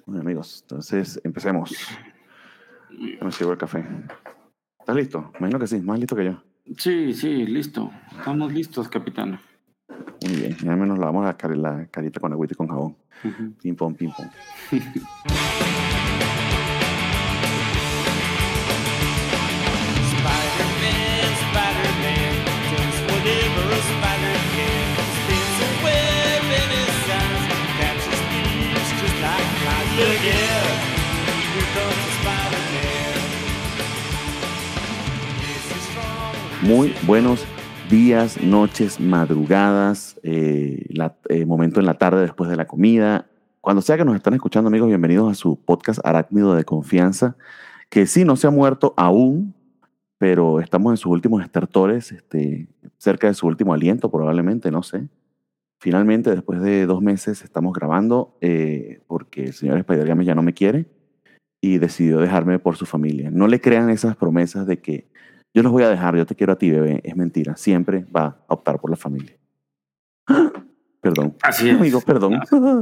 Bueno, amigos, entonces empecemos. Me sirvo el café. ¿Estás listo? Imagino que sí, más listo que yo. Sí, listo. Estamos listos, capitán. Muy bien, ya al menos lavamos la carita con agüita y con jabón. Uh-huh. Pim, pom, pim, pom. Spider-Man, Spider-Man, does whatever a spider can. Spins a web in his eyes, catches thieves just like flies. Look out, here comes the Spider-Man. This is strong. Muy buenos días, noches, madrugadas, momento en la tarde después de la comida. Cuando sea que nos están escuchando, amigos, bienvenidos a su podcast Arácnido de Confianza, que sí, no se ha muerto aún, pero estamos en sus últimos estertores, cerca de su último aliento probablemente, no sé. Finalmente, después de 2 meses, estamos grabando porque el señor Spider-Games ya no me quiere y decidió dejarme por su familia. No le crean esas promesas de que yo los voy a dejar, yo te quiero a ti, bebé. Es mentira. Siempre va a optar por la familia. Perdón. Así es. Amigos, perdón.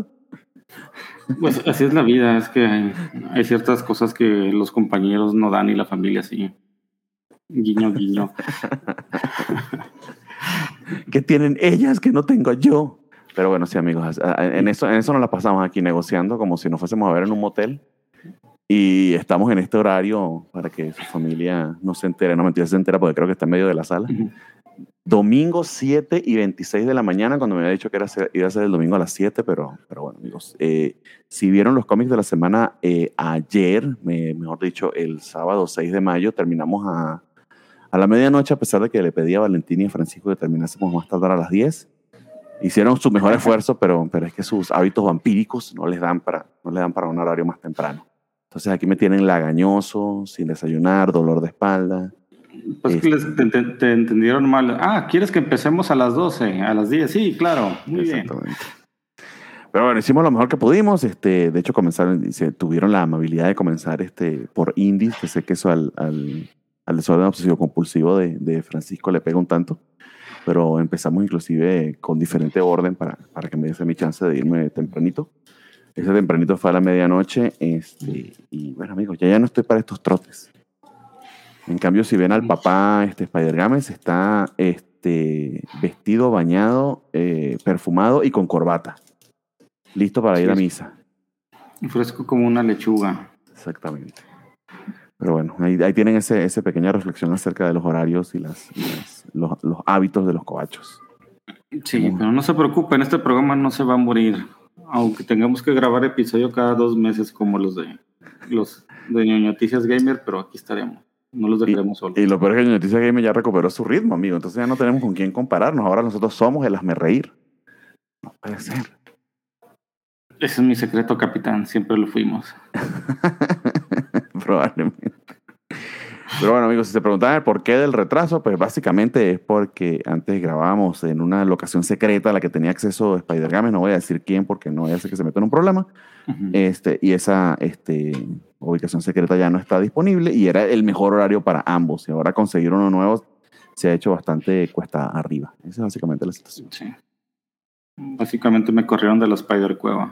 Pues así es la vida, es que hay ciertas cosas que los compañeros no dan y la familia sí. Guiño, guiño. ¿Qué tienen ellas que no tengo yo? Pero bueno, sí, amigos, en eso nos la pasamos aquí negociando como si nos fuésemos a ver en un motel. Y estamos en este horario para que su familia no se entere. No, mentira, se entera porque creo que está en medio de la sala. Uh-huh. Domingo 7:26 de la mañana, cuando me había dicho que iba a ser el domingo a las 7, pero bueno, amigos. Si vieron los cómics de la semana ayer, mejor dicho, el sábado 6 de mayo, terminamos a la medianoche, a pesar de que le pedí a Valentín y a Francisco que terminásemos más tarde a las 10. Hicieron su mejor esfuerzo, pero es que sus hábitos vampíricos no les dan para un horario más temprano. Entonces aquí me tienen lagañoso, sin desayunar, dolor de espalda. Pues que te entendieron mal. ¿Quieres que empecemos a las 12, a las 10? Sí, claro, muy bien. Pero bueno, hicimos lo mejor que pudimos. De hecho, tuvieron la amabilidad de comenzar por indies, que sé que eso al desorden obsesivo compulsivo de Francisco le pega un tanto. Pero empezamos inclusive con diferente orden para que me diese mi chance de irme tempranito. Ese tempranito fue a la medianoche. Y bueno, amigos, ya no estoy para estos trotes. En cambio, si ven al papá Spider-Games, está vestido, bañado, perfumado y con corbata. Listo para ir a misa. Fresco como una lechuga. Exactamente. Pero bueno, ahí tienen esa pequeña reflexión acerca de los horarios y los hábitos de los cobachos. Sí, pero no se preocupen, este programa no se va a morir. Aunque tengamos que grabar episodio cada 2 meses como los de Noticias Gamer, pero aquí estaremos. No los dejaremos solos. Y lo peor es que Noticias Gamer ya recuperó su ritmo, amigo. Entonces ya no tenemos con quién compararnos. Ahora nosotros somos el hazmerreír. No puede ser. Ese es mi secreto, capitán. Siempre lo fuimos. Probablemente. Pero bueno, amigos, si se preguntaban el porqué del retraso, pues básicamente es porque antes grabábamos en una locación secreta a la que tenía acceso Spider-Games. No voy a decir quién porque no voy a hacer que se meta en un problema. Uh-huh. Y esa ubicación secreta ya no está disponible y era el mejor horario para ambos. Y ahora conseguir uno nuevo se ha hecho bastante cuesta arriba. Esa es básicamente la situación. Sí. Básicamente me corrieron de la Spider-Cueva.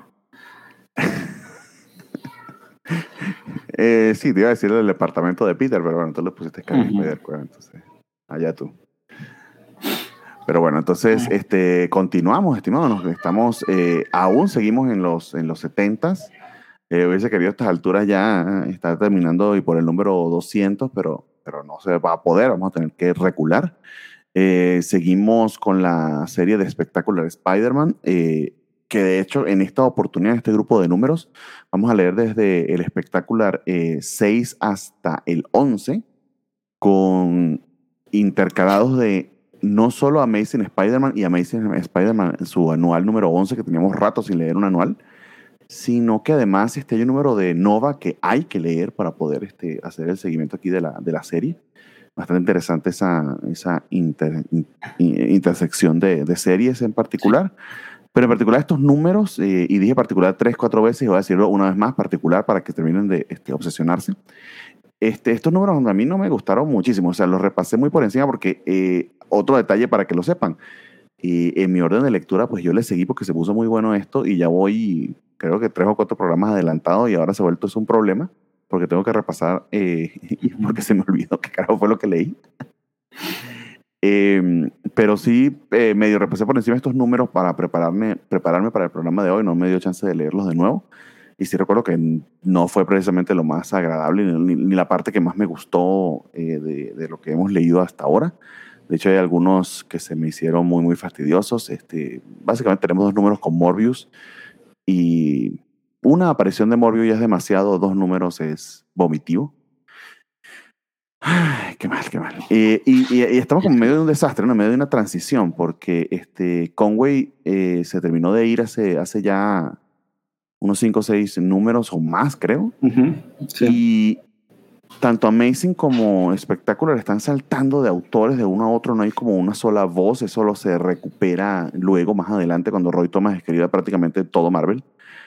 Sí, te iba a decir del departamento de Peter, pero bueno, tú le pusiste cara en Spider-Cueva, entonces allá tú. Pero bueno, entonces continuamos, estimados. Estamos, aún seguimos en los 70s. Hubiese querido a estas alturas ya estar terminando y por el número 200, pero no se va a poder, vamos a tener que recular. Seguimos con la serie de Spectacular Spider-Man, que de hecho en esta oportunidad, en este grupo de números, vamos a leer desde el Spectacular 6 hasta el 11, con intercalados de no solo Amazing Spider-Man y Amazing Spider-Man, su anual número 11, que teníamos rato sin leer un anual, sino que además hay un número de Nova que hay que leer para poder hacer el seguimiento aquí de la serie. Bastante interesante esa intersección de series en particular. Pero en particular estos números, y dije particular 3-4 veces, y voy a decirlo una vez más, particular para que terminen de obsesionarse. Estos números a mí no me gustaron muchísimo, o sea, los repasé muy por encima porque, otro detalle para que lo sepan, en mi orden de lectura, pues yo le seguí porque se puso muy bueno esto y ya voy creo que 3 o 4 programas adelantados y ahora se ha vuelto eso un problema porque tengo que repasar y porque se me olvidó qué carajo fue lo que leí. Pero sí, medio repasé por encima estos números para prepararme para el programa de hoy. No me dio chance de leerlos de nuevo. Y sí recuerdo que no fue precisamente lo más agradable ni la parte que más me gustó de lo que hemos leído hasta ahora. De hecho, hay algunos que se me hicieron muy, muy fastidiosos. Básicamente tenemos 2 números con Morbius y una aparición de Morbius ya es demasiado, 2 números es vomitivo. Ay, qué mal, qué mal. Y estamos como en medio de un desastre, ¿no? En medio de una transición, porque Conway se terminó de ir hace ya unos 5 o 6 números o más, creo. Sí. Y tanto Amazing como Spectacular están saltando de autores de uno a otro, no hay como una sola voz, eso solo se recupera luego, más adelante, cuando Roy Thomas escriba prácticamente todo Marvel.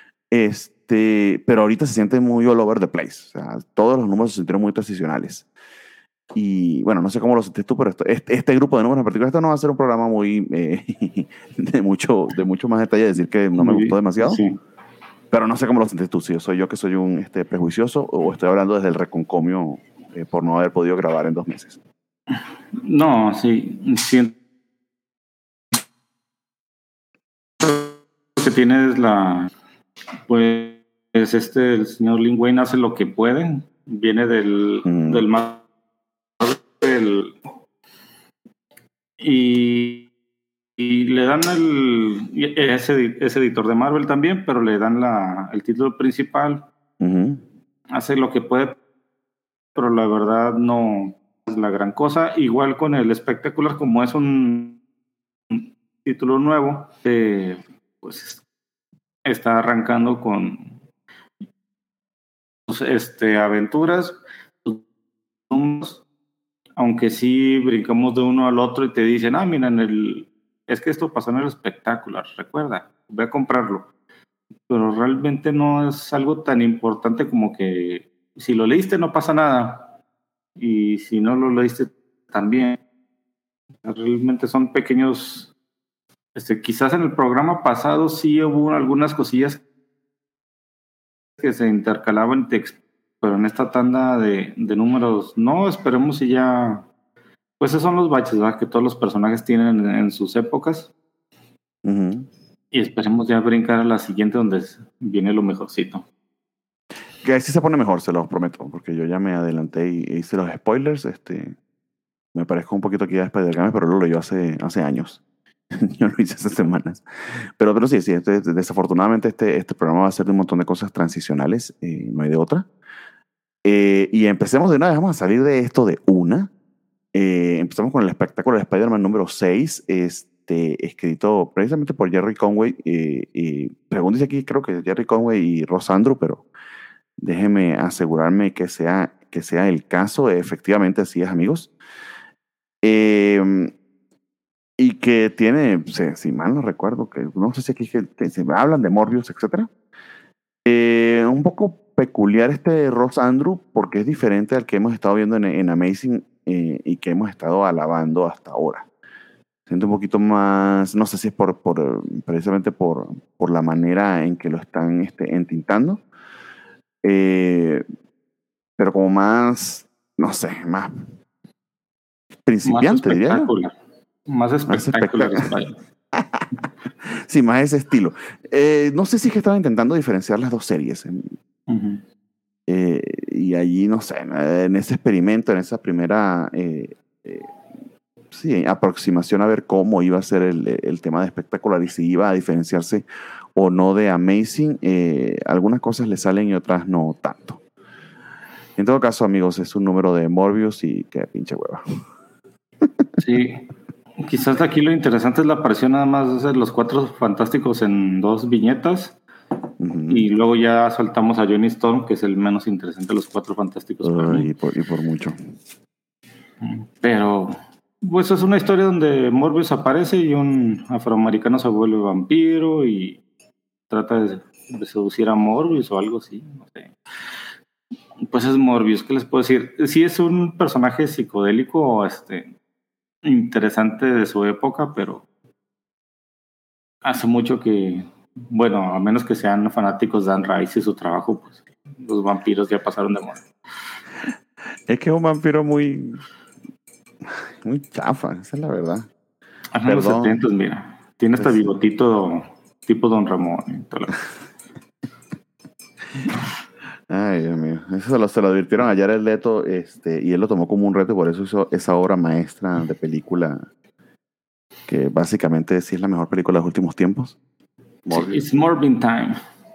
Pero ahorita se siente muy all over the place, o sea, todos los números se sintieron muy transicionales. Y bueno, no sé cómo lo sientes tú, pero este grupo de números en particular, esto no va a ser un programa muy de mucho más detalle, decir que no me gustó demasiado. Sí. Pero no sé cómo lo sientes tú, si soy yo que soy un prejuicioso o estoy hablando desde el reconcomio por no haber podido grabar en 2 meses. No, sí, siento que tienes pues el señor Lin Wayne hace lo que puede, viene del Marvel y le dan ese editor de Marvel también, pero le dan el título principal. Hace lo que puede, pero la verdad no es la gran cosa. Igual con el Spectacular, como es un título nuevo, pues está arrancando con aventuras, aunque sí brincamos de uno al otro y te dicen, miren, es que esto pasó en el Spectacular, recuerda, voy a comprarlo. Pero realmente no es algo tan importante como que si lo leíste no pasa nada y si no lo leíste también. Realmente son pequeños, quizás en el programa pasado sí hubo algunas cosillas que se intercalaban, pero en esta tanda de números no, esperemos si ya, pues esos son los baches, ¿verdad? Que todos los personajes tienen en sus épocas. Y esperemos ya brincar a la siguiente donde viene lo mejorcito. Que ahí sí se pone mejor, se los prometo, porque yo ya me adelanté y hice los spoilers. Me parezco un poquito aquí a Spider-Man, pero lo leyó hace años. Yo lo hice hace semanas. Pero sí, desafortunadamente este programa va a ser de un montón de cosas transicionales, no hay de otra. Y empecemos de una vez, vamos a salir de esto de una. Empezamos con el espectáculo de Spider-Man número 6, escrito precisamente por Jerry Conway. Según dice aquí, creo que Jerry Conway y Ross Andru, pero déjeme asegurarme que sea el caso. Efectivamente, así es, amigos. Y que tiene, si mal no recuerdo, que no sé si aquí se hablan de Morbius, etc. Un poco peculiar Ross Andru, porque es diferente al que hemos estado viendo en Amazing y que hemos estado alabando hasta ahora. Siento un poquito más, no sé si es precisamente por la manera en que lo están entintando, pero como más, no sé, más principiante, diría yo. Más espectacular. Sí, más ese estilo. No sé si es que estaba intentando diferenciar las 2 series. Y allí, no sé, en ese experimento, en esa primera aproximación a ver cómo iba a ser el tema de Espectacular y si iba a diferenciarse o no de Amazing, algunas cosas le salen y otras no tanto. En todo caso, amigos, es un número de Morbius y qué pinche hueva. Sí, quizás aquí lo interesante es la aparición nada más de los 4 fantásticos en 2 viñetas. Y luego ya saltamos a Johnny Storm, que es el menos interesante de los 4 fantásticos. Y por mucho. Pero pues es una historia donde Morbius aparece y un afroamericano se vuelve vampiro y trata de seducir a Morbius o algo así, no sé. Pues es Morbius, ¿qué les puedo decir? Sí es un personaje psicodélico, interesante de su época, pero hace mucho que Bueno, a menos que sean fanáticos de Anne Rice y su trabajo, pues los vampiros ya pasaron de moda. Es que es un vampiro muy chafa, esa es la verdad. En los 70, mira. Tiene hasta bigotito tipo Don Ramón. Y toda la... Ay, Dios mío. Eso se lo advirtieron a Jared Leto, y él lo tomó como un reto, y por eso hizo esa obra maestra de película, que básicamente sí es la mejor película de los últimos tiempos. It's Morbin Time.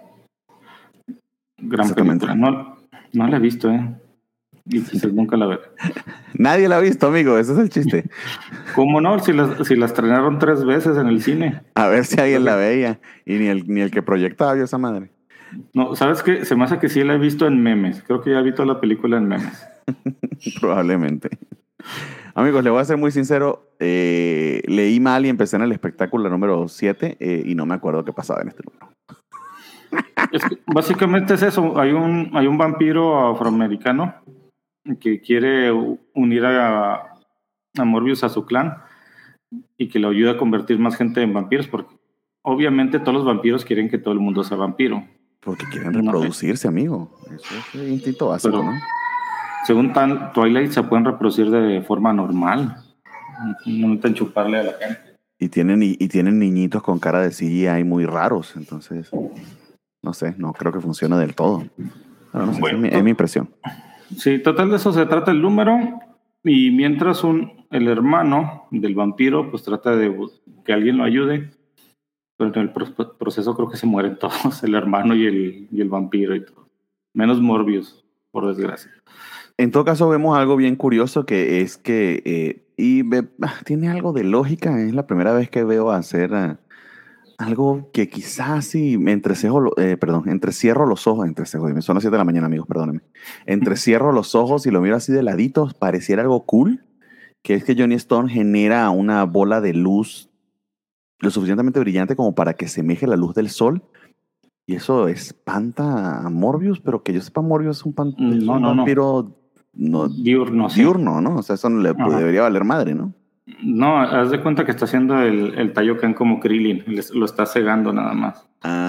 Gran película. No la he visto, y quizás nunca la veré. Nadie la ha visto, amigo, ese es el chiste. ¿Cómo no? Si la estrenaron 3 veces en el cine. A ver si alguien la veía, y ni el que proyectaba vio esa madre. No, ¿sabes qué? Se me hace que sí la he visto en memes. Creo que ya he visto la película en memes. Probablemente. Amigos, les voy a ser muy sincero. Leí mal y empecé en el espectáculo número 7 y no me acuerdo qué pasaba en este número. Es que básicamente es eso. Hay un vampiro afroamericano que quiere unir a Morbius a su clan y que le ayuda a convertir más gente en vampiros, porque obviamente todos los vampiros quieren que todo el mundo sea vampiro. Porque quieren reproducirse, amigo. Eso es el instinto básico, ¿no? Según Twilight, se pueden reproducir de forma normal. No necesitan chuparle a la gente. Y tienen niñitos con cara de CGI muy raros. Entonces, no sé, no creo que funcione del todo. Pero no sé, bueno, es mi impresión. Sí, total de eso se trata el número. Y mientras el hermano del vampiro pues trata de que alguien lo ayude. Pero en el proceso creo que se mueren todos, el hermano y el vampiro y todo. Menos Morbius, por desgracia. En todo caso, vemos algo bien curioso, que es que tiene algo de lógica. Es la primera vez que veo hacer algo que quizás sí entrecierro los ojos. Son las 7 de la mañana, amigos, perdónenme. Entrecierro los ojos y lo miro así de ladito, pareciera algo cool, que es que Johnny Storm genera una bola de luz lo suficientemente brillante como para que semeje la luz del sol. Y eso espanta a Morbius, pero que yo sepa, Morbius es un vampiro diurno, ¿no? O sea, eso no debería valer madre, ¿no? No, haz de cuenta que está haciendo el Tayokan como Krillin, lo está cegando nada más.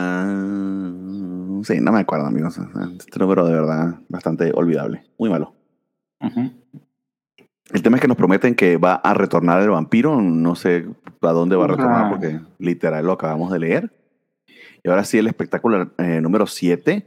Sí, no me acuerdo, amigos. Este número de verdad bastante olvidable, muy malo. Uh-huh. El tema es que nos prometen que va a retornar el vampiro. No sé a dónde va a retornar porque literal lo acabamos de leer. Y ahora sí, el espectáculo número 7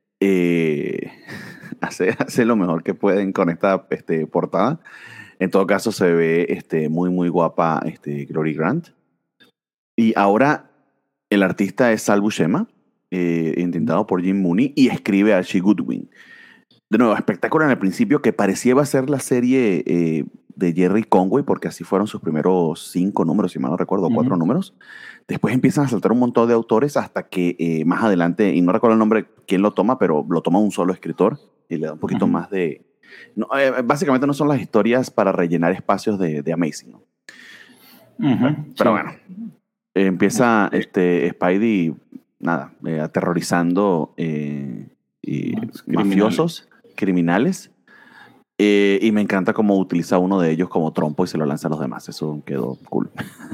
hace lo mejor que pueden con esta portada. En todo caso, se ve muy, muy guapa Glory Grant. Y ahora el artista es Sal Buscema, intentado por Jim Mooney, y escribe Archie Goodwin. De nuevo, espectáculo en el principio que parecía iba a ser la serie de Jerry Conway, porque así fueron sus primeros 5 números, si mal no recuerdo, 4 números. Después empiezan a saltar un montón de autores hasta que más adelante, y no recuerdo el nombre quién lo toma, pero lo toma un solo escritor y le da un poquito más de... No, básicamente no son las historias para rellenar espacios de Amazing, ¿no? Pero bueno, empieza Spidey, aterrorizando mafiosos, criminales, y me encanta cómo utiliza uno de ellos como trompo y se lo lanza a los demás. Eso quedó cool.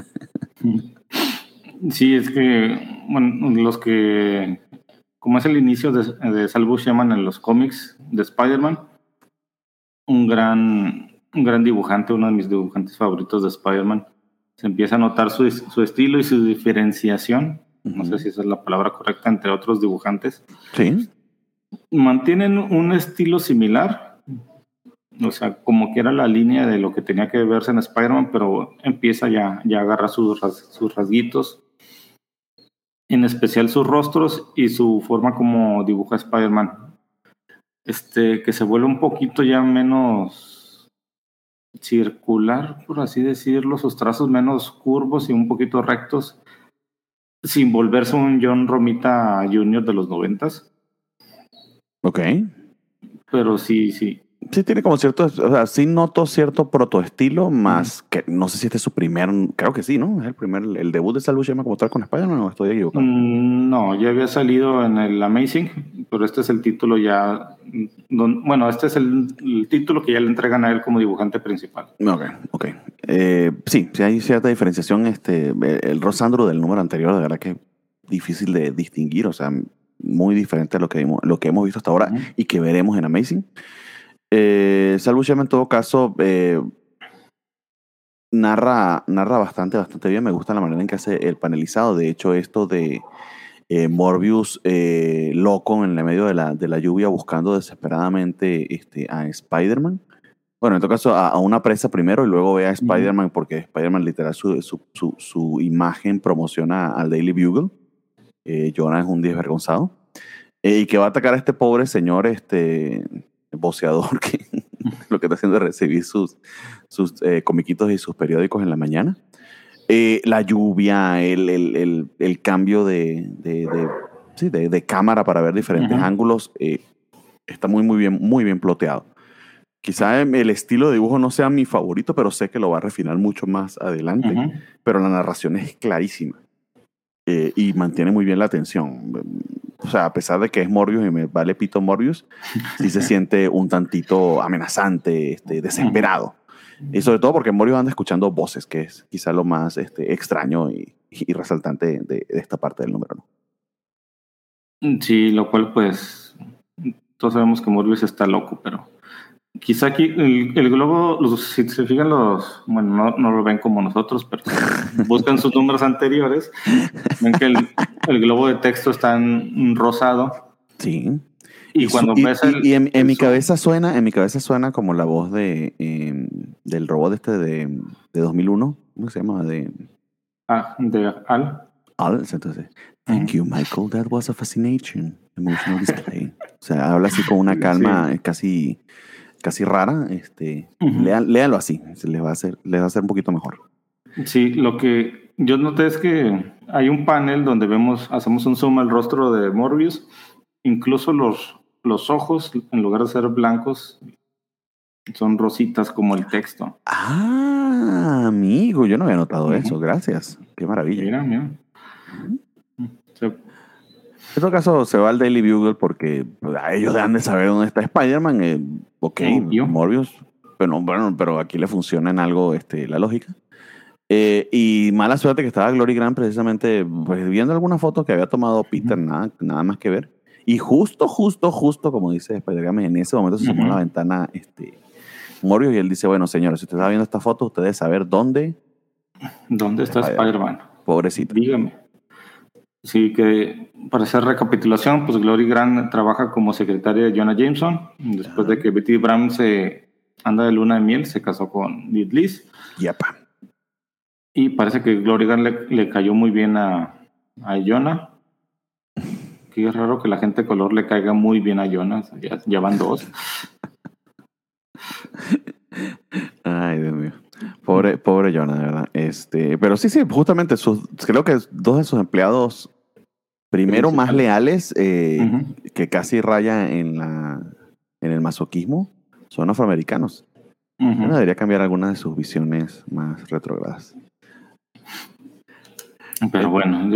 Sí, es que, bueno, como es el inicio de Sal Buscema en los cómics de Spider-Man, un gran dibujante, uno de mis dibujantes favoritos de Spider-Man, se empieza a notar su estilo y su diferenciación. No sé si esa es la palabra correcta, entre otros dibujantes. Sí. Mantienen un estilo similar, o sea, como que era la línea de lo que tenía que verse en Spider-Man, pero empieza ya a agarrar sus rasguitos, en especial sus rostros y su forma como dibuja Spider-Man, que se vuelve un poquito ya menos circular, por así decirlo, sus trazos menos curvos y un poquito rectos, sin volverse un John Romita Jr. de los 90s. Ok. Pero sí. Sí tiene como cierto, o sea, sí noto cierto protoestilo, más que no sé si este es su primer, creo que sí, ¿no? Es el debut de Sal Buscema como tal con Spider-Man, ¿o estoy equivocado? No, ya había salido en el Amazing, pero este es el título ya, este es el título que ya le entregan a él como dibujante principal. Ok. Sí hay cierta diferenciación, el Ross Andru del número anterior, de verdad que difícil de distinguir, o sea, muy diferente a lo que hemos visto hasta ahora y que veremos en Amazing. Sal Buscema en todo caso narra bastante bien. Me gusta la manera en que hace el panelizado. De hecho, esto de Morbius loco en el medio de la lluvia buscando desesperadamente a Spider-Man. Bueno, en todo caso a una presa primero y luego ve a Spider-Man porque Spider-Man literal su imagen promociona al Daily Bugle. Jonah es un desvergonzado. Y que va a atacar a este pobre señor voceador que lo que está haciendo es recibir sus comiquitos y sus periódicos en la mañana. La lluvia, el cambio de cámara para ver diferentes ángulos está muy bien ploteado. Quizá el estilo de dibujo no sea mi favorito, pero sé que lo va a refinar mucho más adelante. Pero la narración es clarísima y mantiene muy bien la atención. O sea, a pesar de que es Morbius y me vale pito Morbius, sí se siente un tantito amenazante, desesperado. Y sobre todo porque Morbius anda escuchando voces, que es quizá lo más extraño y resaltante de esta parte del número, ¿no? Sí, lo cual pues todos sabemos que Morbius está loco, pero quizá aquí el globo, si se fijan bueno, no lo ven como nosotros, pero buscan sus números anteriores, ven que el globo de texto está en rosado. Sí. Y cuando ves en mi cabeza suena como la voz del robot de 2001. ¿Cómo se llama? De Al. Entonces, thank you, Michael. That was a fascination. Emotional display. O sea, habla así con una calma casi rara. Léanlo así. Les va a hacer un poquito mejor. Sí, lo que yo noté es que hay un panel donde hacemos un zoom al rostro de Morbius. Incluso los ojos, en lugar de ser blancos, son rositas como el texto. Ah, amigo, yo no había notado eso. Gracias. Qué maravilla. Mira. En todo caso, se va al Daily Bugle porque ellos deben de saber dónde está Spider-Man. Morbius. Pero aquí le funciona en algo la lógica. Y mala suerte que estaba Glory Grant precisamente pues, viendo algunas fotos que había tomado Peter, nada más que ver. Y justo, como dice Spider-Man, en ese momento se asomó a la ventana Morbius y él dice, bueno, señores, si usted está viendo esta foto, usted debe saber dónde está Spider-Man. Pobrecito. Dígame. Sí, que para hacer recapitulación, pues Glory Grant trabaja como secretaria de Jonah Jameson. Después de que Betty Brown se anda de luna de miel, se casó con Liz. Yapa. Y parece que Glory Grant le cayó muy bien a Jonah. Que es raro que la gente de color le caiga muy bien a Jonah. Ya van dos. Ay, Dios mío. Pobre Jonah, de verdad. Pero sí, justamente creo que dos de sus empleados primero más leales que casi raya en el masoquismo son afroamericanos. Bueno, debería cambiar algunas de sus visiones más retrógradas. Pero bueno.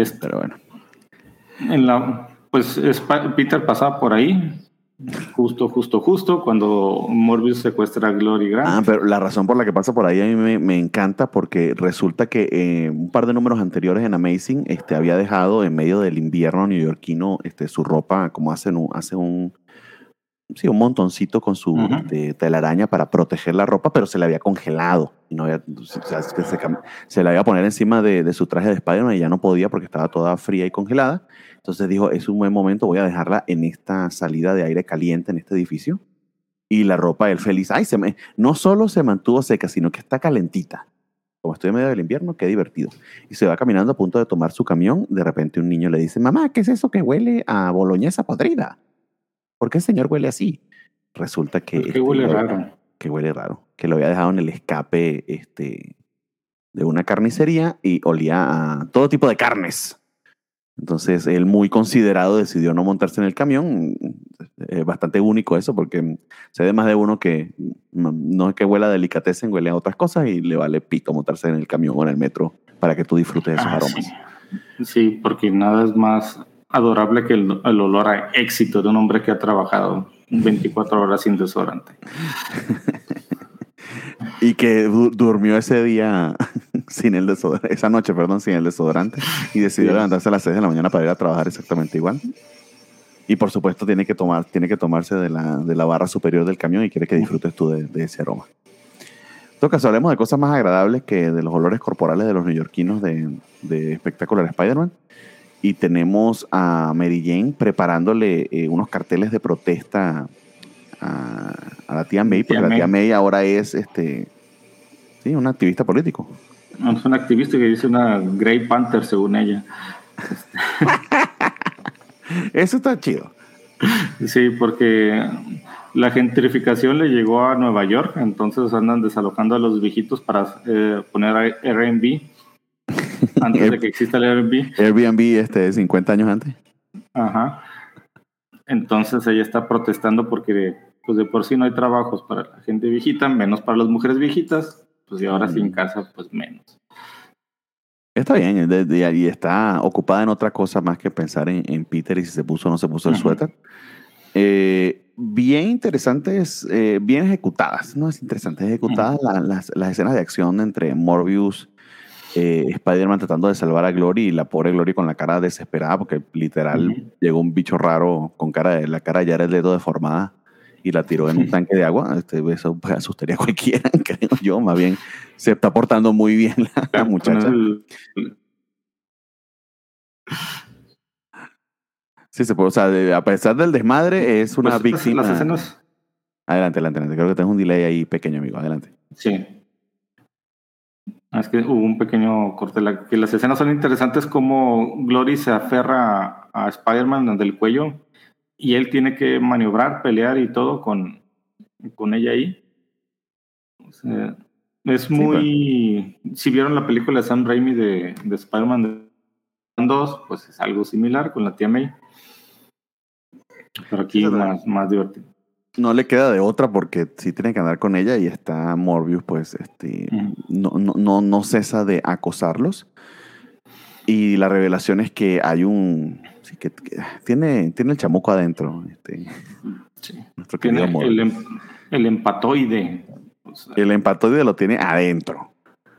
Pues Peter pasaba por ahí justo cuando Morbius secuestra a Glory Grant. Pero la razón por la que pasa por ahí a mí me encanta porque resulta que un par de números anteriores en Amazing había dejado en medio del invierno neoyorquino su ropa como hace un montoncito con su telaraña para proteger la ropa, pero se le había congelado. Y no había, se la iba a poner encima de su traje de Spider-Man y ya no podía porque estaba toda fría y congelada. Entonces dijo, es un buen momento, voy a dejarla en esta salida de aire caliente en este edificio. Y la ropa, él feliz, no solo se mantuvo seca, sino que está calentita. Como estoy en medio del invierno, qué divertido. Y se va caminando a punto de tomar su camión. De repente un niño le dice, mamá, ¿qué es eso que huele a boloñesa podrida? ¿Por qué el señor huele así? Resulta que... Que huele raro. Que huele raro. Que lo había dejado en el escape de una carnicería y olía a todo tipo de carnes. Entonces, él muy considerado decidió no montarse en el camión. Es bastante único eso porque se ve más de uno que no es que huela a delicatessen, huele a otras cosas y le vale pito montarse en el camión o en el metro para que tú disfrutes de esos aromas. Sí, porque nada es más adorable que el olor a éxito de un hombre que ha trabajado 24 horas sin desodorante. Y que durmió ese día sin el desodorante, esa noche, perdón, sin el desodorante, y decidió levantarse a las 6 de la mañana para ir a trabajar exactamente igual. Y por supuesto tiene que tomarse de la barra superior del camión y quiere que disfrutes tú de ese aroma. En todo caso, hablemos de cosas más agradables que de los olores corporales de los neoyorquinos de Spectacular Spider-Man. Y tenemos a Mary Jane preparándole unos carteles de protesta a la tía May, porque la tía May ahora es un activista político. No, es una activista que dice una Grey Panther, según ella. Eso está chido. Sí, porque la gentrificación le llegó a Nueva York, entonces andan desalojando a los viejitos para poner Airbnb antes de que exista el Airbnb. Airbnb 50 años antes. Ajá. Entonces ella está protestando porque pues de por sí no hay trabajos para la gente viejita, menos para las mujeres viejitas, pues y ahora sin casa, pues menos. Está bien, y está ocupada en otra cosa más que pensar en Peter y si se puso o no se puso el suéter. Bien interesantes, bien ejecutadas, no es interesante, ejecutadas las escenas de acción entre Morbius, Spider-Man tratando de salvar a Glory y la pobre Glory con la cara desesperada porque literal llegó un bicho raro con la cara de Jared Leto deformada y la tiró en un tanque de agua. Eso pues, asustaría a cualquiera, creo yo. Más bien se está portando muy bien la muchacha. Sí, o sea, a pesar del desmadre, es una víctima. Las escenas. Adelante. Creo que tengo un delay ahí pequeño, amigo. Adelante. Sí. Es que hubo un pequeño corte. Que las escenas son interesantes, como Glory se aferra a Spider-Man del cuello y él tiene que maniobrar, pelear y todo con ella ahí. O sea, es muy... Si vieron la película de Sam Raimi de Spider-Man 2, pues es algo similar con la tía May. Pero aquí más divertido. No le queda de otra porque sí tiene que andar con ella y está Morbius, pues no cesa de acosarlos. Y la revelación es que hay que tiene el chamuco adentro. Sí. Tiene el empatoide. O sea, el empatoide lo tiene adentro.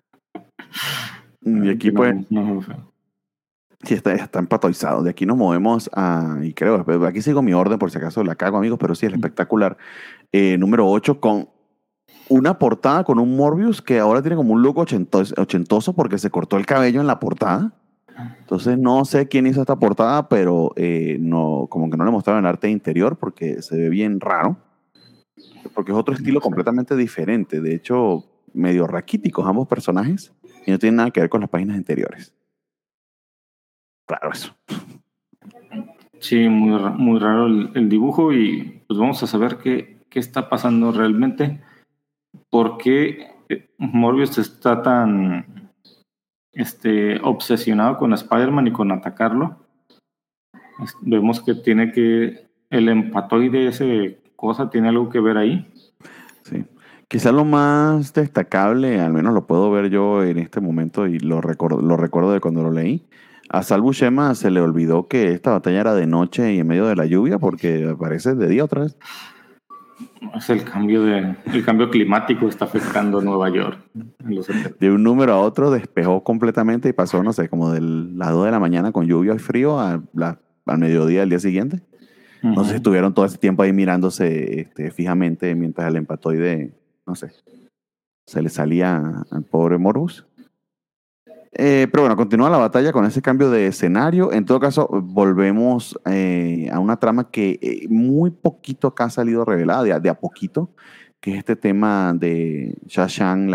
Y aquí pues... Sí, está empatoizado. De aquí nos movemos y creo, aquí sigo mi orden por si acaso la cago, amigos, pero sí, es espectacular. Número 8 con una portada con un Morbius que ahora tiene como un look ochentoso porque se cortó el cabello en la portada. Entonces no sé quién hizo esta portada, pero como que no le mostraron el arte interior porque se ve bien raro. Porque es otro estilo completamente diferente. De hecho, medio raquíticos ambos personajes y no tienen nada que ver con las páginas interiores. Claro, eso. Sí, muy raro el dibujo y pues vamos a saber qué está pasando realmente. ¿Por qué Morbius está tan obsesionado con Spider-Man y con atacarlo? Vemos que el empatoide, ese cosa, tiene algo que ver ahí. Sí. Quizá lo más destacable, al menos lo puedo ver yo en este momento y lo recuerdo de cuando lo leí. A Sal Buscema se le olvidó que esta batalla era de noche y en medio de la lluvia porque aparece de día otra vez. Es el cambio climático está afectando a Nueva York. De un número a otro despejó completamente y pasó, no sé, como de las 2 de la mañana con lluvia y frío al mediodía del día siguiente. Uh-huh. No sé si estuvieron todo ese tiempo ahí mirándose fijamente mientras el empatoide, no sé, se le salía al pobre Morbius. Pero bueno, continúa la batalla con ese cambio de escenario. En todo caso, volvemos a una trama que muy poquito acá ha salido revelada, de a poquito, que es este tema de Shashan,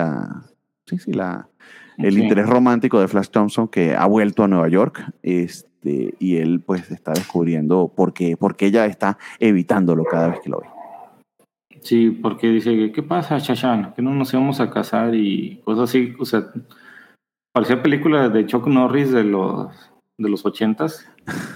el interés romántico de Flash Thompson, que ha vuelto a Nueva York, y él pues está descubriendo por qué ella está evitándolo cada vez que lo ve. Sí, porque dice, ¿qué pasa, Shashan? Que no nos íbamos a casar y cosas así, o sea... Parecía película de Chuck Norris de los 80s.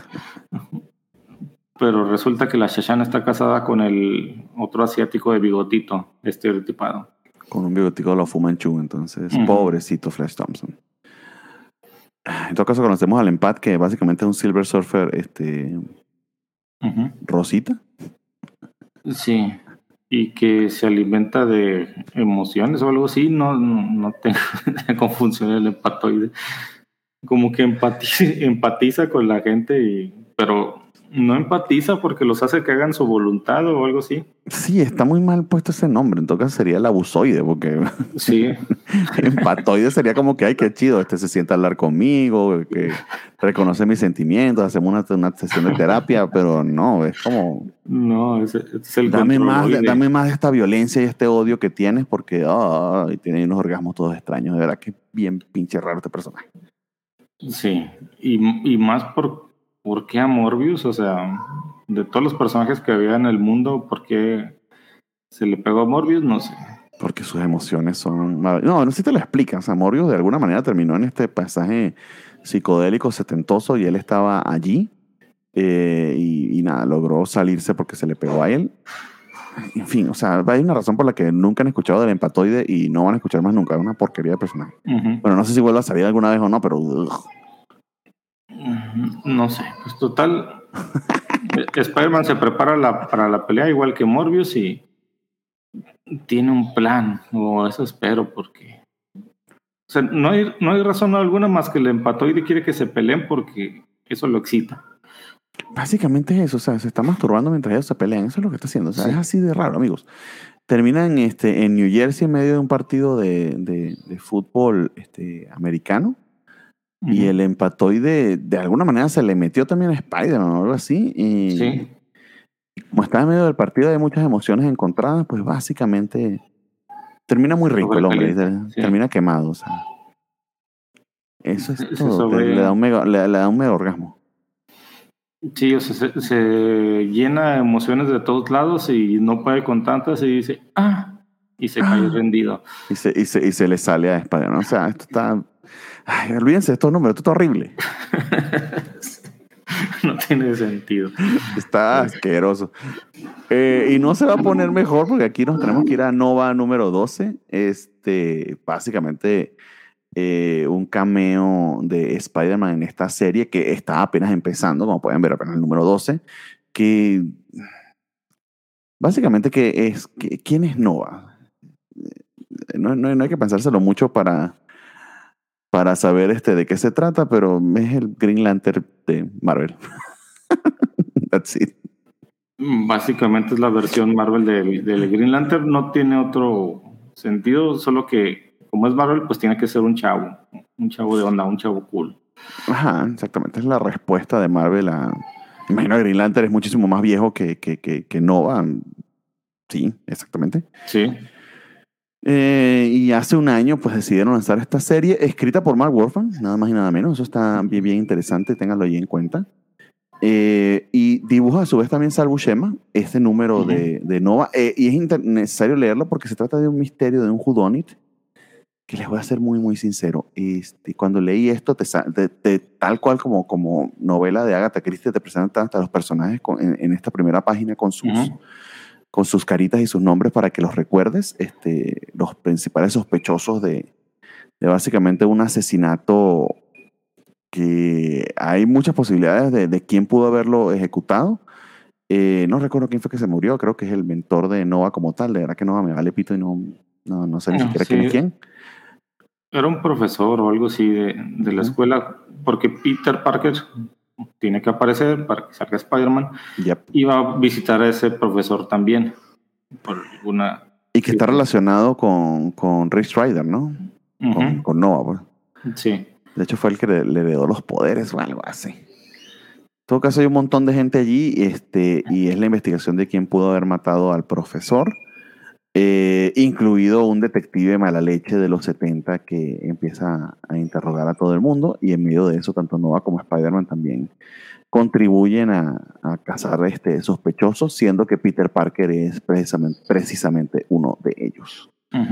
Pero resulta que la Shashan está casada con el otro asiático de bigotito, estereotipado. Con un bigotito de los Fu Manchu, entonces, pobrecito Flash Thompson. En todo caso, conocemos al Empat, que básicamente es un Silver Surfer, Rosita. Sí. y que se alimenta de emociones o algo así. No tengo cómo funciona el empatoide. Como que empatiza con la gente, pero no empatiza porque los hace que hagan su voluntad o algo así. Sí, está muy mal puesto ese nombre. En todo caso sería el abusoide, porque Sí, empatoide sería como que, ay, qué chido, se sienta a hablar conmigo, que reconoce mis sentimientos, hacemos una sesión de terapia, pero no, es como, no, ese es el dame controloide. más de esta violencia y este odio que tienes, porque y tiene unos orgasmos todos extraños. De verdad que es bien pinche raro este personaje. Sí, y más por qué a Morbius, o sea, de todos los personajes que había en el mundo, ¿por qué se le pegó a Morbius? No sé. Porque sus emociones son... No sé si te lo explican. O sea, Morbius de alguna manera terminó en este pasaje psicodélico setentoso y él estaba allí y nada, logró salirse porque se le pegó a él. En fin, o sea, hay una razón por la que nunca han escuchado del empatoide y no van a escuchar más nunca. Es una porquería de personaje. Bueno, no sé si vuelva a salir alguna vez o no, pero... No sé, pues total, Spider-Man se prepara para la pelea igual que Morbius y tiene un plan, o eso espero, porque o sea, no hay razón alguna más que el empatoide quiere que se peleen porque eso lo excita. Básicamente es eso, o sea, se está masturbando mientras ellos se pelean. Eso es lo que está haciendo. O sea, Sí. es así de raro, amigos. Termina en New Jersey en medio de un partido de fútbol americano. Y el empatoide de alguna manera se le metió también a Spider-Man o algo así. Y Sí. como está en medio del partido hay muchas emociones encontradas, pues básicamente termina muy rico el hombre. Sí. Termina quemado. O sea, eso es todo. Sobre... Le da un mega orgasmo. Sí, o sea, se llena de emociones de todos lados y no puede con tantas y dice, y se cae rendido. Y se le sale a Spider-Man. O sea, esto está... Ay, olvídense de estos números, esto está horrible. No tiene sentido. Está asqueroso. Y no se va a poner mejor porque aquí nos tenemos que ir a Nova número 12. Básicamente un cameo de Spider-Man en esta serie que está apenas empezando, como pueden ver, apenas el número 12. Que básicamente ¿quién es Nova? No hay que pensárselo mucho para saber de qué se trata, pero es el Green Lantern de Marvel. That's it. Básicamente es la versión Marvel del Green Lantern, no tiene otro sentido, solo que como es Marvel, pues tiene que ser un chavo de onda, un chavo cool. Ajá, exactamente, es la respuesta de Marvel a... Imagino que Green Lantern es muchísimo más viejo que Nova. Sí, exactamente. Sí. Y hace un año pues decidieron lanzar esta serie escrita por Mark Wolfman, nada más y nada menos. Eso está bien, bien interesante, ténganlo ahí en cuenta. Y dibuja a su vez también Sal Buscema, este número de Nova. Y es necesario leerlo porque se trata de un misterio, de un whodunit, que les voy a ser muy, muy sincero. Cuando leí esto, tal cual como novela de Agatha Christie, te presentan hasta los personajes en esta primera página con sus caritas y sus nombres para que los recuerdes. Los principales sospechosos de básicamente un asesinato que hay muchas posibilidades de quién pudo haberlo ejecutado. No recuerdo quién fue que se murió, creo que es el mentor de Nova como tal. De verdad que Nova me vale pito y no sé ni siquiera quién es quién. Era un profesor o algo así de la escuela, porque Peter Parker tiene que aparecer para que salga Spider-Man. Yep. Y va a visitar a ese profesor también. Y que está relacionado con Rich Rider, ¿no? Con Nova, pues. Sí. De hecho fue el que le heredó los poderes o algo así. En todo caso hay un montón de gente allí y es la investigación de quién pudo haber matado al profesor, incluido un detective mala leche de los 70 que empieza a interrogar a todo el mundo, y en medio de eso tanto Nova como Spider-Man también contribuyen a cazar sospechosos, siendo que Peter Parker es precisamente uno de ellos.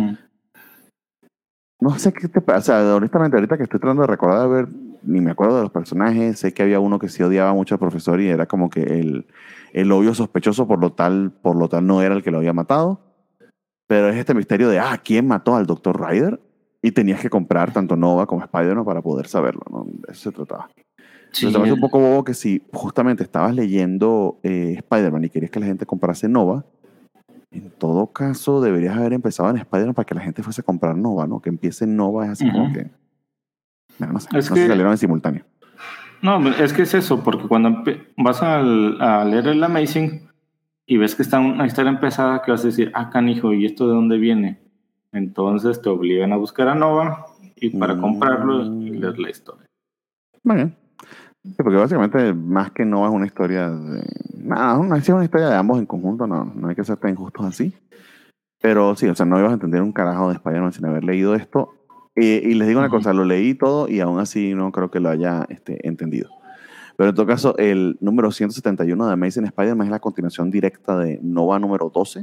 No sé qué te pasa, honestamente, ahorita que estoy tratando de recordar, ni me acuerdo de los personajes. Sé que había uno que sí odiaba mucho al profesor y era como que el obvio sospechoso, por lo tal no era el que lo había matado. Pero es este misterio de, ¿quién mató al Dr. Ryder? Y tenías que comprar tanto Nova como Spider-Man para poder saberlo, ¿no? De eso se trataba. Sí. Entonces, me hace un poco bobo que si justamente estabas leyendo Spider-Man y querías que la gente comprase Nova, En todo caso, deberías haber empezado en Spider-Man para que la gente fuese a comprar Nova, ¿no? Que empiece en Nova es así como que... Bueno, no sé, Es no sé si que- salieron en simultáneo. No, es que es eso, porque cuando vas a leer el Amazing y ves que está una historia empezada, que vas a decir, canijo, ¿y esto de dónde viene? Entonces te obligan a buscar a Nova y para comprarlo y leer la historia. Bueno, sí, porque básicamente más que Nova es una historia de... Nada, es una historia de ambos en conjunto, no hay que ser tan injustos así. Pero sí, o sea, no ibas a entender un carajo de Spider-Man sin haber leído esto. Y les digo una cosa, lo leí todo y aún así no creo que lo haya entendido. Pero en todo caso, el número 171 de Amazing Spider-Man es la continuación directa de Nova número 12.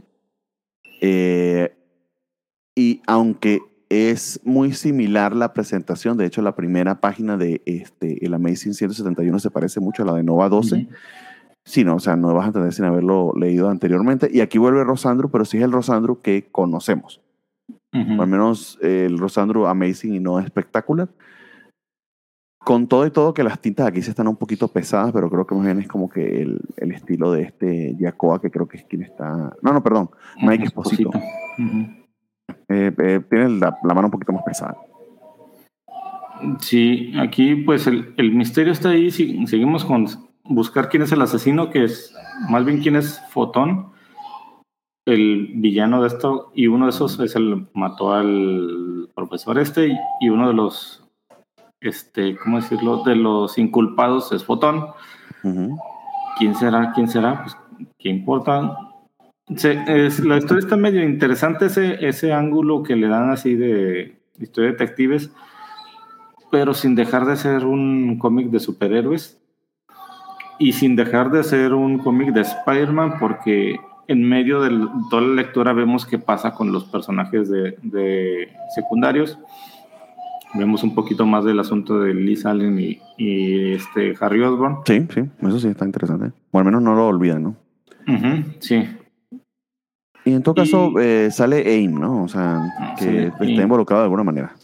Y aunque es muy similar la presentación, de hecho la primera página de el Amazing 171 se parece mucho a la de Nova 12. Sí, no, o sea, no vas a entender sin haberlo leído anteriormente. Y aquí vuelve Rosandru, pero sí es el Rosandru que conocemos. O al menos el Rosandru Amazing y no Spectacular. Con todo y todo que las tintas aquí se están un poquito pesadas, pero creo que más bien es como que el estilo de Yacoa, que creo que es quien está... No, perdón, Mike Esposito. Tiene la mano un poquito más pesada. Sí, aquí pues el misterio está ahí. Seguimos con buscar quién es el asesino, que es más bien quién es Fotón, el villano de esto, y uno de esos es mató al profesor y uno de los ¿cómo decirlo? De los inculpados es Fotón. ¿Quién será? Pues, ¿qué importa? La historia está medio interesante, ese ángulo que le dan así de historia de detectives, pero sin dejar de ser un cómic de superhéroes y sin dejar de ser un cómic de Spider-Man, porque en medio de toda la lectura vemos qué pasa con los personajes de secundarios. Vemos un poquito más del asunto de Liz Allen y Harry Osborn. Sí, eso sí está interesante. O al menos no lo olvidan, ¿no? Sí. Y en todo caso sale AIM, ¿no? O sea, que está involucrado de alguna manera.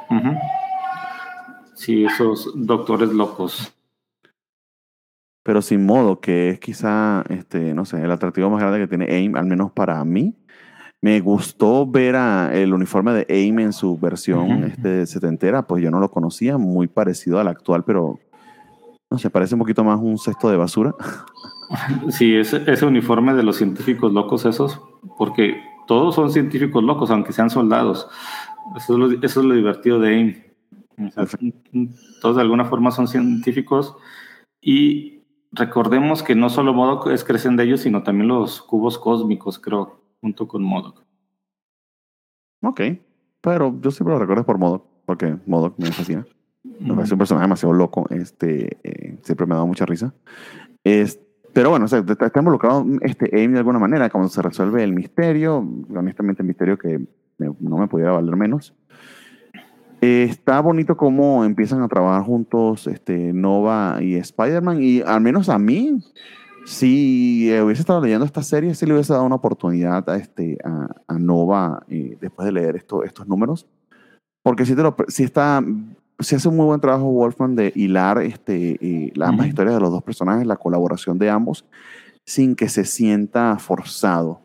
Sí, esos doctores locos. Pero sin modo, que es quizá, no sé, el atractivo más grande que tiene AIM, al menos para mí. Me gustó ver el uniforme de AIM en su versión setentera, pues yo no lo conocía, muy parecido al actual, pero no sé, parece un poquito más un cesto de basura. Sí, ese uniforme de los científicos locos esos, porque todos son científicos locos, aunque sean soldados. Eso es lo divertido de AIM. O sea, todos de alguna forma son científicos y recordemos que no solo MODOK crecen de ellos, sino también los cubos cósmicos, creo, junto con MODOK. Ok, pero yo siempre lo recuerdo por MODOK, porque MODOK me fascina. Me parece un personaje demasiado loco, siempre me ha dado mucha risa. Pero bueno, o sea, está involucrado AIM de alguna manera, cuando se resuelve el misterio, honestamente el misterio que no me pudiera valer menos. Está bonito cómo empiezan a trabajar juntos Nova y Spider-Man, y al menos a mí, si hubiese estado leyendo esta serie, sí le hubiese dado una oportunidad a Nova después de leer estos números, porque sí hace un muy buen trabajo Wolfman de hilar ambas historias de los dos personajes, la colaboración de ambos, sin que se sienta forzado.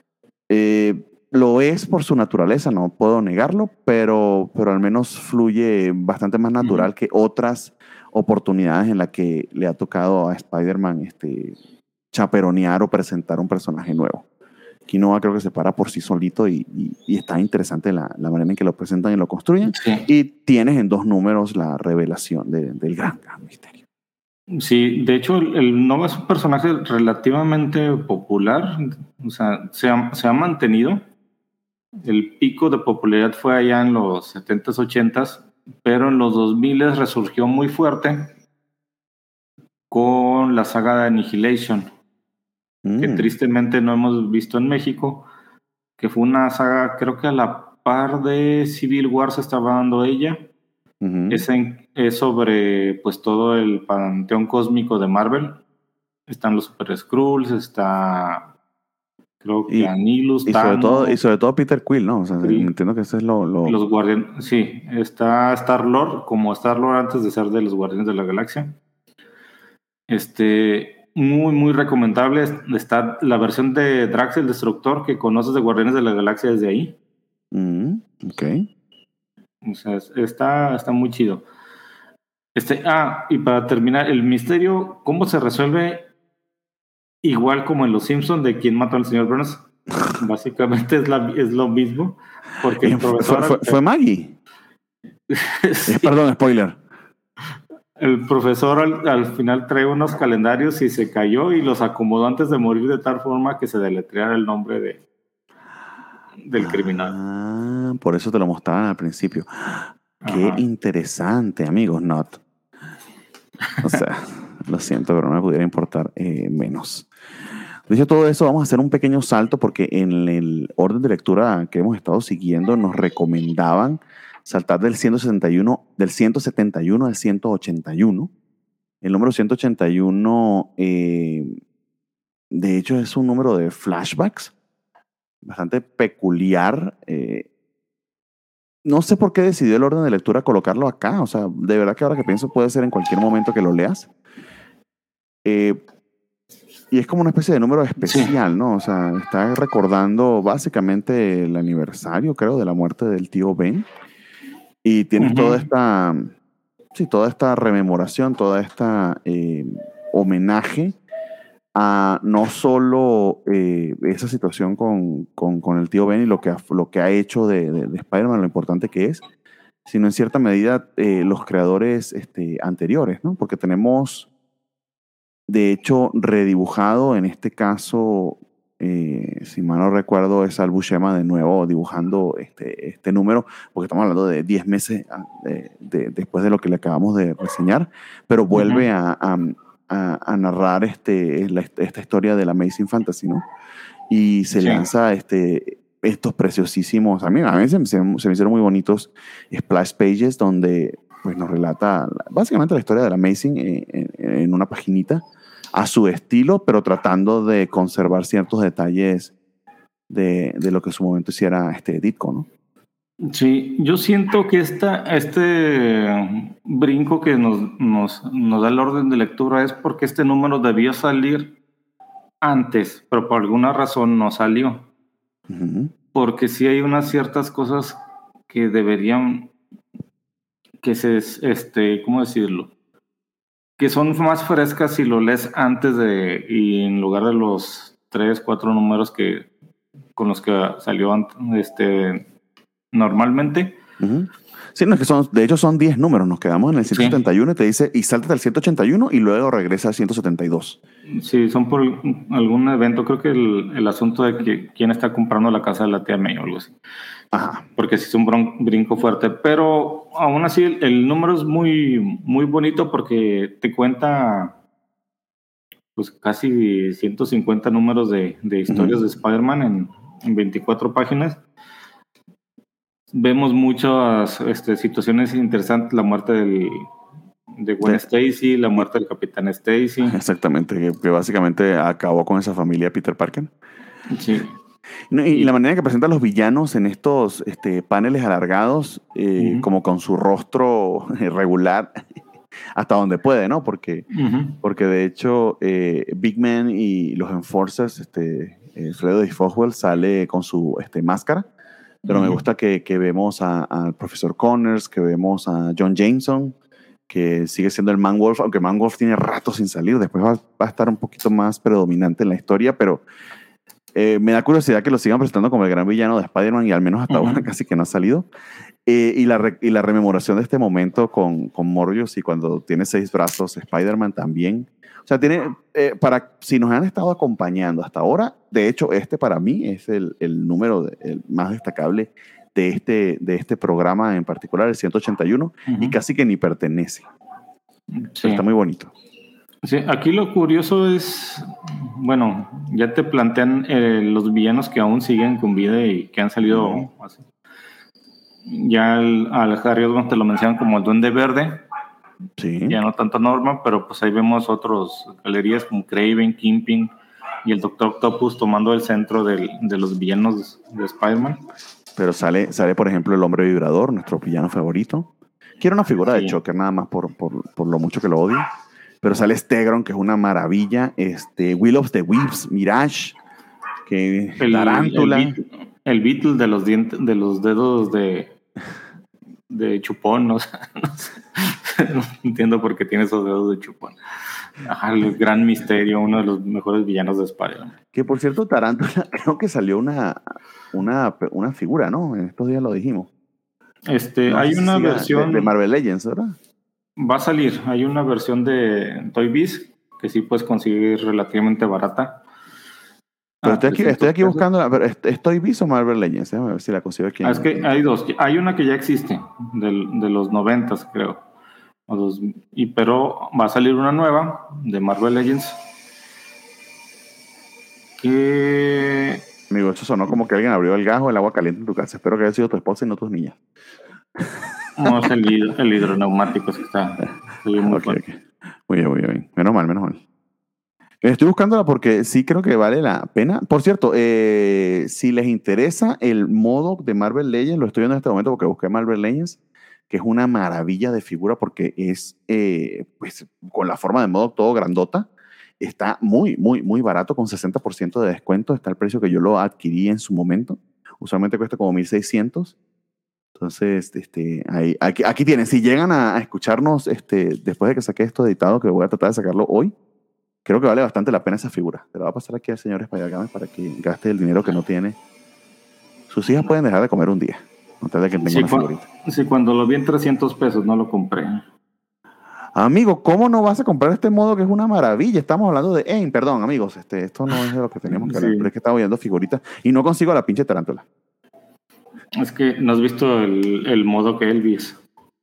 Lo es por su naturaleza, no puedo negarlo, pero al menos fluye bastante más natural que otras oportunidades en las que le ha tocado a Spider-Man chaperonear o presentar un personaje nuevo. Aquí Nova creo que se para por sí solito y está interesante la manera en que lo presentan y lo construyen. Sí. Y tienes en 2 números la revelación del gran misterio. Sí, de hecho el Nova es un personaje relativamente popular, o sea, se ha mantenido. El pico de popularidad fue allá en los 70s, 80s, pero en los 2000s resurgió muy fuerte con la saga de Annihilation, que tristemente no hemos visto en México, que fue una saga, creo que a la par de Civil War se estaba dando ella. Es sobre pues todo el panteón cósmico de Marvel. Están los Super Skrulls, está creo que Anilus, y sobre todo Peter Quill, ¿no? O sea, sí. Entiendo que ese es los guardianes, sí, está Star-Lord, como Star-Lord antes de ser de los Guardianes de la Galaxia. muy, muy recomendable. Está la versión de Drax el Destructor que conoces de Guardianes de la Galaxia desde ahí. Ok. O sea, está muy chido. Y para terminar, el misterio, ¿cómo se resuelve? Igual como en Los Simpsons, de quién mató al señor Burns. Básicamente es lo mismo. Porque el profesor... ¿Fue Maggie? Sí. Perdón, spoiler. El profesor al final trae unos calendarios y se cayó y los acomodó antes de morir de tal forma que se deletreara el nombre del criminal. Por eso te lo mostraban al principio. Qué interesante, amigos, Not. O sea, lo siento, pero no me pudiera importar menos. Dicho todo eso, vamos a hacer un pequeño salto porque en el orden de lectura que hemos estado siguiendo nos recomendaban saltar del 171 al 181. El número 181, de hecho, es un número de flashbacks bastante peculiar. No sé por qué decidió el orden de lectura colocarlo acá. O sea, de verdad que ahora que pienso puede ser en cualquier momento que lo leas. Y es como una especie de número especial, ¿no? O sea, está recordando básicamente el aniversario, creo, de la muerte del tío Ben. Y tienes toda esta rememoración, toda esta homenaje a no solo esa situación con el tío Ben y lo que ha hecho de Spider-Man, lo importante que es, sino en cierta medida los creadores anteriores, ¿no? Porque tenemos, de hecho, redibujado en este caso, si mal no recuerdo, es Al Buscema de nuevo dibujando este número, porque estamos hablando de 10 meses después de lo que le acabamos de reseñar, pero vuelve a narrar esta historia del Amazing Fantasy, ¿no? Y se lanza estos preciosísimos, a mí se me hicieron muy bonitos splash pages donde pues nos relata básicamente la historia del Amazing en una paginita a su estilo, pero tratando de conservar ciertos detalles de lo que en su momento hiciera Ditko, ¿no? Sí, yo siento que este brinco que nos da el orden de lectura es porque este número debió salir antes, pero por alguna razón no salió. Porque sí hay unas ciertas cosas que deberían, ¿cómo decirlo? Que son más frescas si lo lees antes y en lugar de los 3, 4 números con los que salió normalmente. Sí, no, es que de hecho son 10 números, nos quedamos en el 171 y te dice, y sáltate al 181 y luego regresa al 172. Sí, son por algún evento, creo que el asunto de que quién está comprando la casa de la tía May o algo así. Ajá. Porque sí es un brinco fuerte, pero aún así el número es muy, muy bonito porque te cuenta pues casi 150 números de historias de Spider-Man en 24 páginas. Vemos muchas situaciones interesantes, la muerte de Gwen Stacy, la muerte del Capitán Stacy. Exactamente, que básicamente acabó con esa familia Peter Parker. Sí. Y la manera en que presentan los villanos en estos paneles alargados, como con su rostro regular, hasta donde puede, ¿no? Porque de hecho Big Man y los Enforcers, Fredo y Foswell sale con su máscara, pero me gusta que vemos al profesor Connors, que vemos a John Jameson, que sigue siendo el Man-Wolf, aunque Man-Wolf tiene rato sin salir, después va a estar un poquito más predominante en la historia, pero me da curiosidad que lo sigan presentando como el gran villano de Spider-Man y al menos hasta ahora casi que no ha salido. Y la rememoración de este momento con Morbius y cuando tiene 6 brazos Spider-Man también. O sea, si nos han estado acompañando hasta ahora, de hecho para mí es el número el más destacable de este programa en particular, el 181, y casi que ni pertenece. Sí. Está muy bonito. Sí, aquí lo curioso es, bueno, ya te plantean los villanos que aún siguen con vida y que han salido así. Ya al Harry Osborn te lo mencionan como el Duende Verde. Sí. Ya no tanto Norma, pero pues ahí vemos otros galerías como Kraven, Kingpin y el Doctor Octopus tomando el centro de los villanos de Spider-Man. Pero sale, por ejemplo, el Hombre Vibrador, nuestro villano favorito. Quiero una figura de Shocker, nada más por lo mucho que lo odio. Pero sale Stegron, que es una maravilla. Will of the Wisps, Mirage, que Tarántula. El Beetle de los dientes, de los dedos de chupón, no sé. No entiendo por qué tiene esos dedos de chupón. Ajá, el gran misterio, uno de los mejores villanos de Spider-Man. Que por cierto, Tarántula, creo que salió una figura, ¿no? En estos días lo dijimos. No, hay una versión de Marvel Legends, ¿verdad? Va a salir, hay una versión de Toy Biz que sí puedes conseguir relativamente barata. Pero estoy aquí buscando, pero ¿es Toy Biz o Marvel Legends? A ver si la consigo aquí. Es que hay dos, hay una que ya existe, de los 90s creo, pero va a salir una nueva de Marvel Legends que... Amigo, eso sonó como que alguien abrió el gas o el agua caliente en tu casa. Espero que haya sido tu esposa y no tus niñas. No, es el hidroneumático que está muy fuerte. Okay. Muy bien. Menos mal. Estoy buscándola porque sí creo que vale la pena. Por cierto, si les interesa el modo de Marvel Legends, lo estoy viendo en este momento porque busqué Marvel Legends, que es una maravilla de figura porque es pues, con la forma de modo todo grandota. Está muy barato, con 60% de descuento. Está el precio que yo lo adquirí en su momento. Usualmente cuesta como $1,600. Entonces, aquí tienen. Si llegan a escucharnos después de que saqué esto editado, que voy a tratar de sacarlo hoy, creo que vale bastante la pena esa figura. Te la va a pasar aquí al señor Spider-Man para que gaste el dinero que no tiene. Sus hijas pueden dejar de comer un día, no tal de que tenga una figurita. Sí, cuando lo vi en $300 no lo compré. Amigo, ¿cómo no vas a comprar este modo que es una maravilla? Estamos hablando de... perdón, amigos, esto no es de lo que teníamos que hablar, pero es que estaba viendo figuritas y no consigo la pinche tarántula. Es que no has visto el modo que Elvis.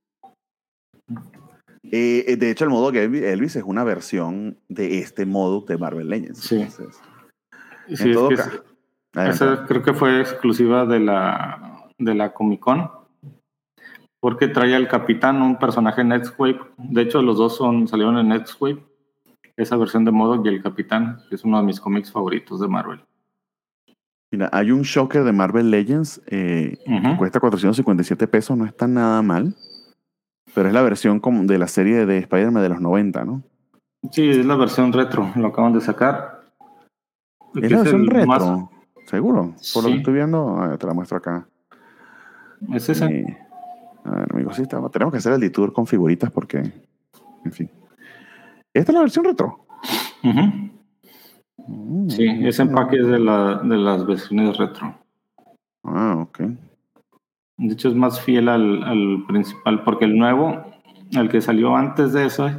De hecho, el modo que Elvis es una versión de este modo de Marvel Legends. Sí. Entonces, sí, en todo caso. Esa creo que fue exclusiva de la Comic Con. Porque trae al Capitán, un personaje Netscape. De hecho, los dos salieron en Netscape. Esa versión de modo y el Capitán, que es uno de mis cómics favoritos de Marvel. Mira, hay un Shocker de Marvel Legends que cuesta $457, no está nada mal, pero es la versión como de la serie de Spider-Man de los 90, ¿no? Sí, es la versión retro, lo acaban de sacar. ¿Es la versión retro? ¿Seguro? Por lo que estoy viendo, te la muestro acá. ¿Es esa? A ver, amigos, sí, tenemos que hacer el detour con figuritas porque, en fin. ¿Esta es la versión retro? Sí, ese empaque es de las versiones retro. Ah, ok. De hecho es más fiel al principal, porque el nuevo, el que salió antes de eso,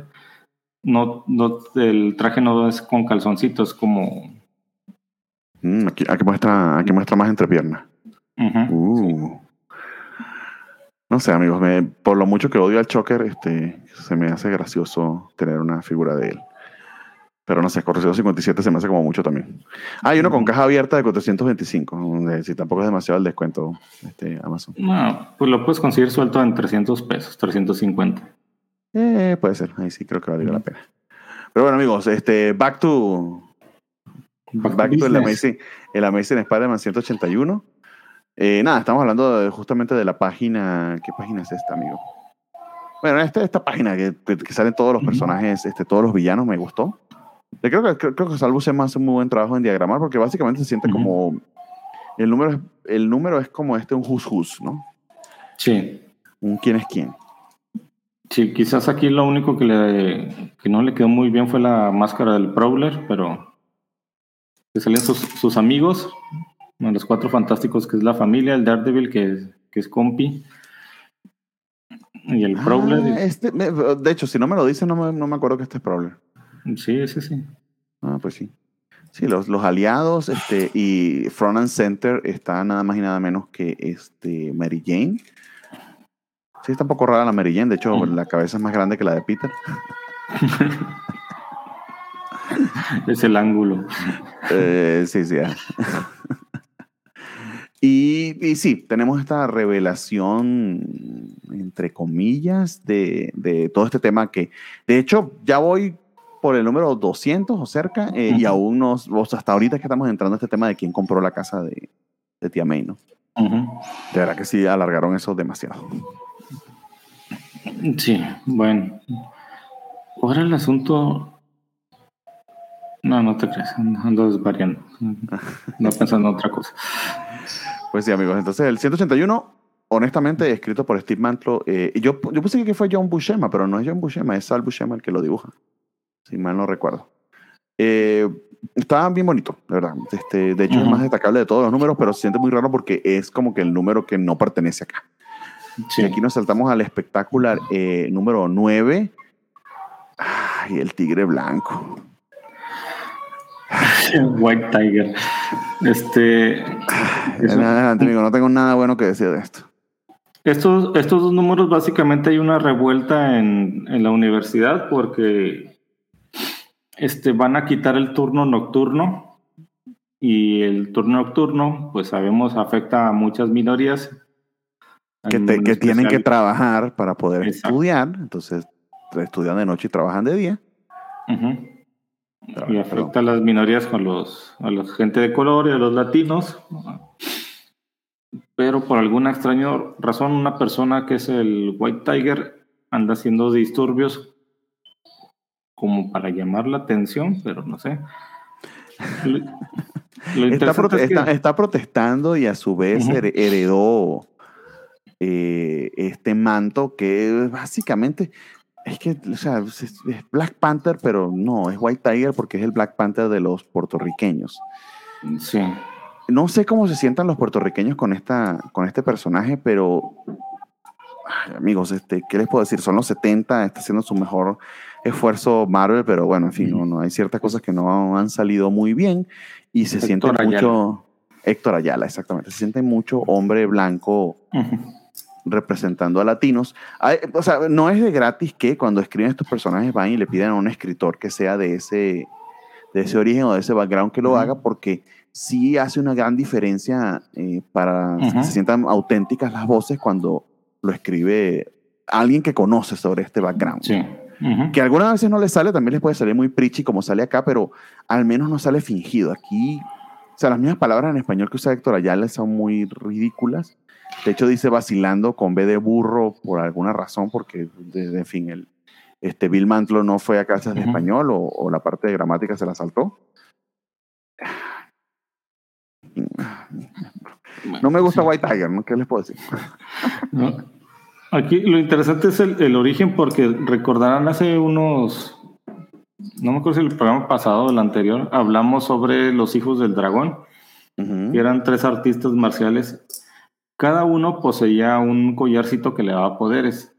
el traje no es con calzoncitos, es como... Aquí muestra más entrepierna. Sí. No sé, amigos, por lo mucho que odio al Shocker, se me hace gracioso tener una figura de él. Pero no sé, $457 se me hace como mucho también. Hay uno con caja abierta de $425. Si tampoco es demasiado el descuento, Amazon. No, pues lo puedes conseguir suelto en $300, $350. Puede ser, ahí sí creo que valdría la pena. Pero bueno, amigos, back to el Amazing Spider-Man 181. Nada, estamos hablando justamente de la página. ¿Qué página es esta, amigo? Bueno, esta página que salen todos los personajes, todos los villanos, me gustó. Creo que Salvo se hace un muy buen trabajo en diagramar porque básicamente se siente como el número es como un who's, ¿no? Sí. Un quién es quién. Sí, quizás aquí lo único que no le quedó muy bien fue la máscara del Prowler, pero que salían sus amigos, los Cuatro Fantásticos, que es la familia, el Daredevil, que es compi, y el Prowler. De hecho, si no me lo dice, no me acuerdo que este es Prowler. Sí, ese sí. Ah, pues sí. Sí, los aliados y Front and Center está nada más y nada menos que Mary Jane. Sí, está un poco rara la Mary Jane. De hecho, la cabeza es más grande que la de Peter. Es el ángulo. Sí. Y sí, tenemos esta revelación, entre comillas, de todo este tema que, de hecho, ya voy por el número 200 o cerca, y aún hasta ahorita es que estamos entrando a este tema de quién compró la casa de Tía May, ¿no? De verdad que sí, alargaron eso demasiado. Sí, bueno. ¿Cuál era el asunto? No te creas, ando desvariando. No pensando en otra cosa. Pues sí, amigos. Entonces, el 181, honestamente, escrito por Steve Mantlo. Yo pensé que fue John Buscema, pero no es John Buscema, es Sal Buscema el que lo dibuja. Si mal no recuerdo. Está bien bonito, de verdad. De hecho, es el más destacable de todos los números, pero se siente muy raro porque es como que el número que no pertenece acá. Sí. Y aquí nos saltamos al espectacular número 9. Ay, el tigre blanco. White Tiger. Adelante, amigo, no tengo nada bueno que decir de esto. Estos dos números, básicamente hay una revuelta en la universidad porque van a quitar el turno nocturno, y el turno nocturno, pues sabemos, afecta a muchas minorías que tienen que trabajar para poder estudiar. Entonces estudian de noche y trabajan de día. Y afecta a las minorías, a la gente de color y a los latinos. Pero por alguna extraña razón, una persona que es el White Tiger anda haciendo disturbios como para llamar la atención, pero no sé. Lo está protestando, y a su vez heredó este manto que básicamente es que, o sea, es Black Panther, pero no, es White Tiger porque es el Black Panther de los puertorriqueños. Sí. No sé cómo se sientan los puertorriqueños con este personaje, pero ay, amigos, ¿qué les puedo decir? Son los 70, está haciendo su mejor esfuerzo Marvel, pero bueno, en fin, no hay ciertas cosas que no han salido muy bien, y se siente mucho Héctor Ayala, exactamente, se siente mucho hombre blanco representando a latinos. O sea, no es de gratis que cuando escriben estos personajes van y le piden a un escritor que sea de ese origen o de ese background que lo haga, porque sí hace una gran diferencia para que se sientan auténticas las voces cuando lo escribe alguien que conoce sobre este background. Sí. Que algunas veces no le sale, también les puede salir muy preachy como sale acá, pero al menos no sale fingido. Aquí, o sea, las mismas palabras en español que usa Héctor Ayala son muy ridículas. De hecho, dice vacilando con B de burro por alguna razón, porque, en fin, Bill Mantlo no fue a clases de español o la parte de gramática se la saltó. No me gusta White Tiger, ¿no? ¿Qué les puedo decir? No. Aquí lo interesante es el origen, porque recordarán hace unos, no me acuerdo si el programa pasado o el anterior, hablamos sobre los hijos del dragón, que eran 3 artistas marciales. Cada uno poseía un collarcito que le daba poderes.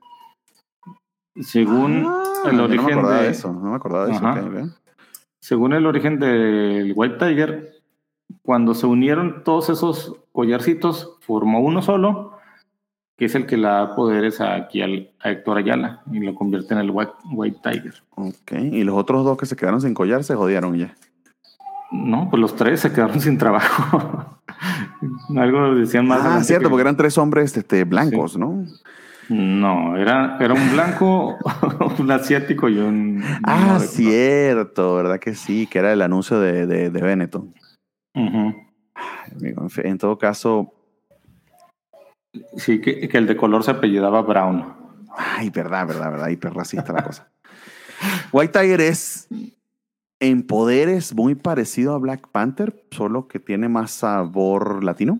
Según el origen no me acordaba de eso. Okay. Según el origen del White Tiger, cuando se unieron todos esos collarcitos, formó uno solo, que es el que le da poderes aquí a Héctor Ayala y lo convierte en el White Tiger. Ok, y los otros 2 que se quedaron sin collar se jodieron ya. No, pues los 3 se quedaron sin trabajo. Algo decían más. Cierto, porque eran 3 hombres blancos, sí. ¿No? No, era un blanco, un asiático y un... cierto, ¿verdad que sí? Que era el anuncio de Benetton. Amigo, en todo caso... Sí, que el de color se apellidaba Brown. Ay, verdad, hiperracista la cosa. White Tiger es, en poderes, muy parecido a Black Panther, solo que tiene más sabor latino.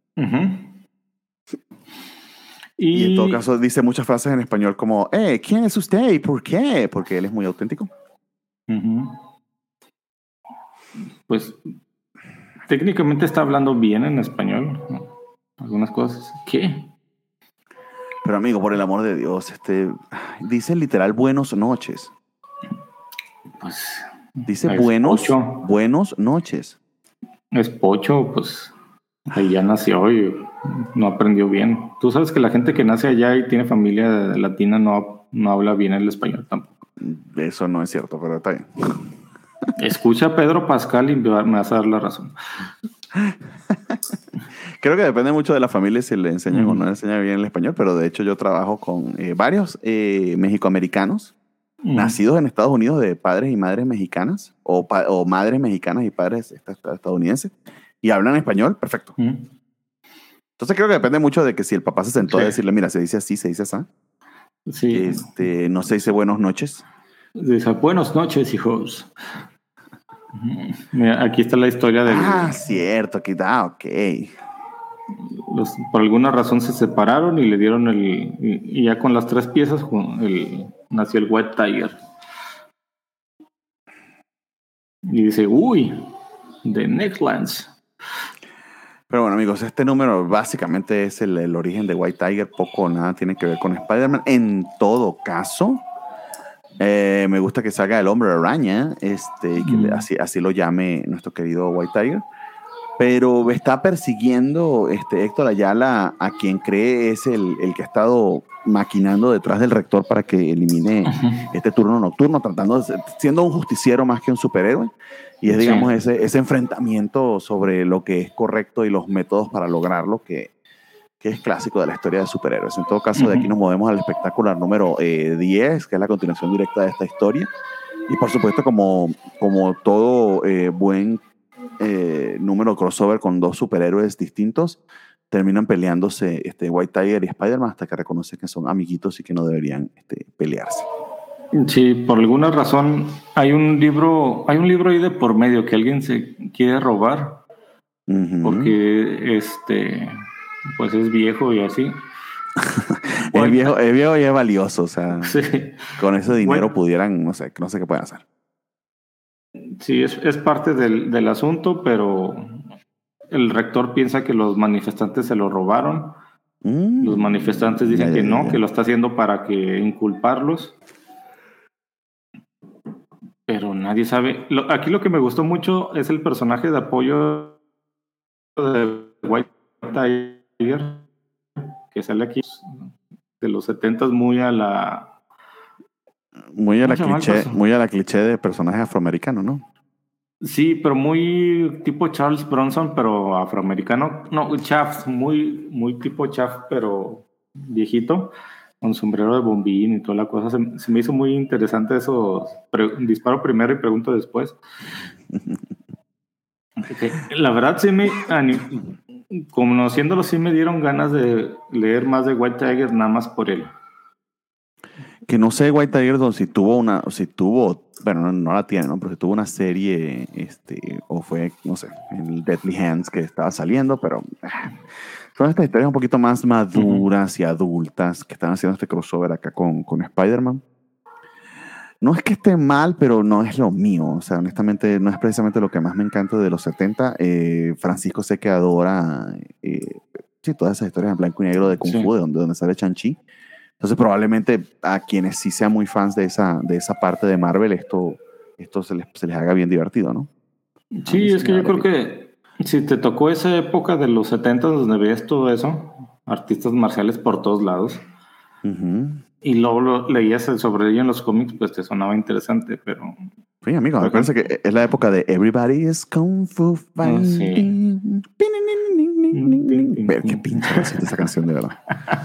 Y en todo caso dice muchas frases en español como, ¿quién es usted y por qué? Porque él es muy auténtico. Pues técnicamente está hablando bien en español, ¿no? Algunas cosas. ¿Qué? Pero amigo, por el amor de Dios, dice literal buenos noches. Pues dice buenos noches. Es pocho, pues ahí ya nació y no aprendió bien. Tú sabes que la gente que nace allá y tiene familia latina no habla bien el español tampoco. Eso no es cierto, pero está bien. Escucha a Pedro Pascal y me vas a dar la razón. Creo que depende mucho de la familia si le enseñan o no le enseñan bien el español, pero de hecho yo trabajo con varios mexicoamericanos nacidos en Estados Unidos de padres y madres mexicanas o madres mexicanas y padres estadounidenses y hablan español perfecto. Entonces creo que depende mucho de que si el papá se sentó a decirle, mira, se dice así, se dice así. Sí. No se dice buenas noches. Dice, buenas noches, hijos. Mira, aquí está la historia de cierto, aquí está, ok. por alguna razón se separaron y le dieron y ya con las 3 piezas nació el White Tiger. Y dice, uy, The Nextlands. Pero bueno, amigos, este número básicamente es el origen de White Tiger. Poco o nada tiene que ver con Spider-Man. En todo caso, me gusta que salga el Hombre Araña, y que así lo llame nuestro querido White Tiger. Pero está persiguiendo Héctor Ayala a quien cree es el que ha estado maquinando detrás del rector para que elimine este turno nocturno, siendo un justiciero más que un superhéroe. Y es, digamos, ese enfrentamiento sobre lo que es correcto y los métodos para lograrlo que es clásico de la historia de superhéroes. En todo caso, de aquí nos movemos al espectacular número 10, que es la continuación directa de esta historia. Y por supuesto, como todo buen número crossover con 2 superhéroes distintos, terminan peleándose White Tiger y Spider-Man hasta que reconocen que son amiguitos y que no deberían pelearse. Sí, por alguna razón hay un libro ahí de por medio que alguien se quiere robar porque pues es viejo y así. Es viejo y es valioso, o sea, sí. Con ese dinero pudieran, no sé qué pueden hacer. Sí, es parte del asunto, pero el rector piensa que los manifestantes se lo robaron. Los manifestantes dicen que no, que lo está haciendo para que inculparlos. Pero nadie sabe. Aquí lo que me gustó mucho es el personaje de apoyo de White Tiger, que sale aquí de los 70s muy a la cliché de personaje afroamericano, ¿no? Sí, pero muy tipo Charles Bronson, pero afroamericano. No, Chaff, muy, muy tipo Chaff, pero viejito, con sombrero de bombín y toda la cosa. Se me hizo muy interesante eso. Disparo primero y pregunto después. La verdad, sí conociéndolo, sí me dieron ganas de leer más de White Tiger, nada más por él. Que no sé, White Tiger, bueno, no la tiene, ¿no? Pero si tuvo una serie, o fue, no sé, el Deadly Hands que estaba saliendo, pero son estas historias un poquito más maduras y adultas que están haciendo este crossover acá con Spider-Man. No es que esté mal, pero no es lo mío. O sea, honestamente, no es precisamente lo que más me encanta de los 70. Francisco sé que adora todas esas historias en blanco y negro de Kung Fu, de donde sale Shang-Chi. Entonces, probablemente a quienes sí sean muy fans de esa parte de Marvel, esto se les haga bien divertido, ¿no? Sí, es que yo creo que si te tocó esa época de los 70 donde veías todo eso, artistas marciales por todos lados, y luego leías sobre ello en los cómics, pues te sonaba interesante, pero... Sí, amigo, me parece que es la época de Everybody is Kung Fu Fighting. Ver qué pinche recita esa canción, de verdad.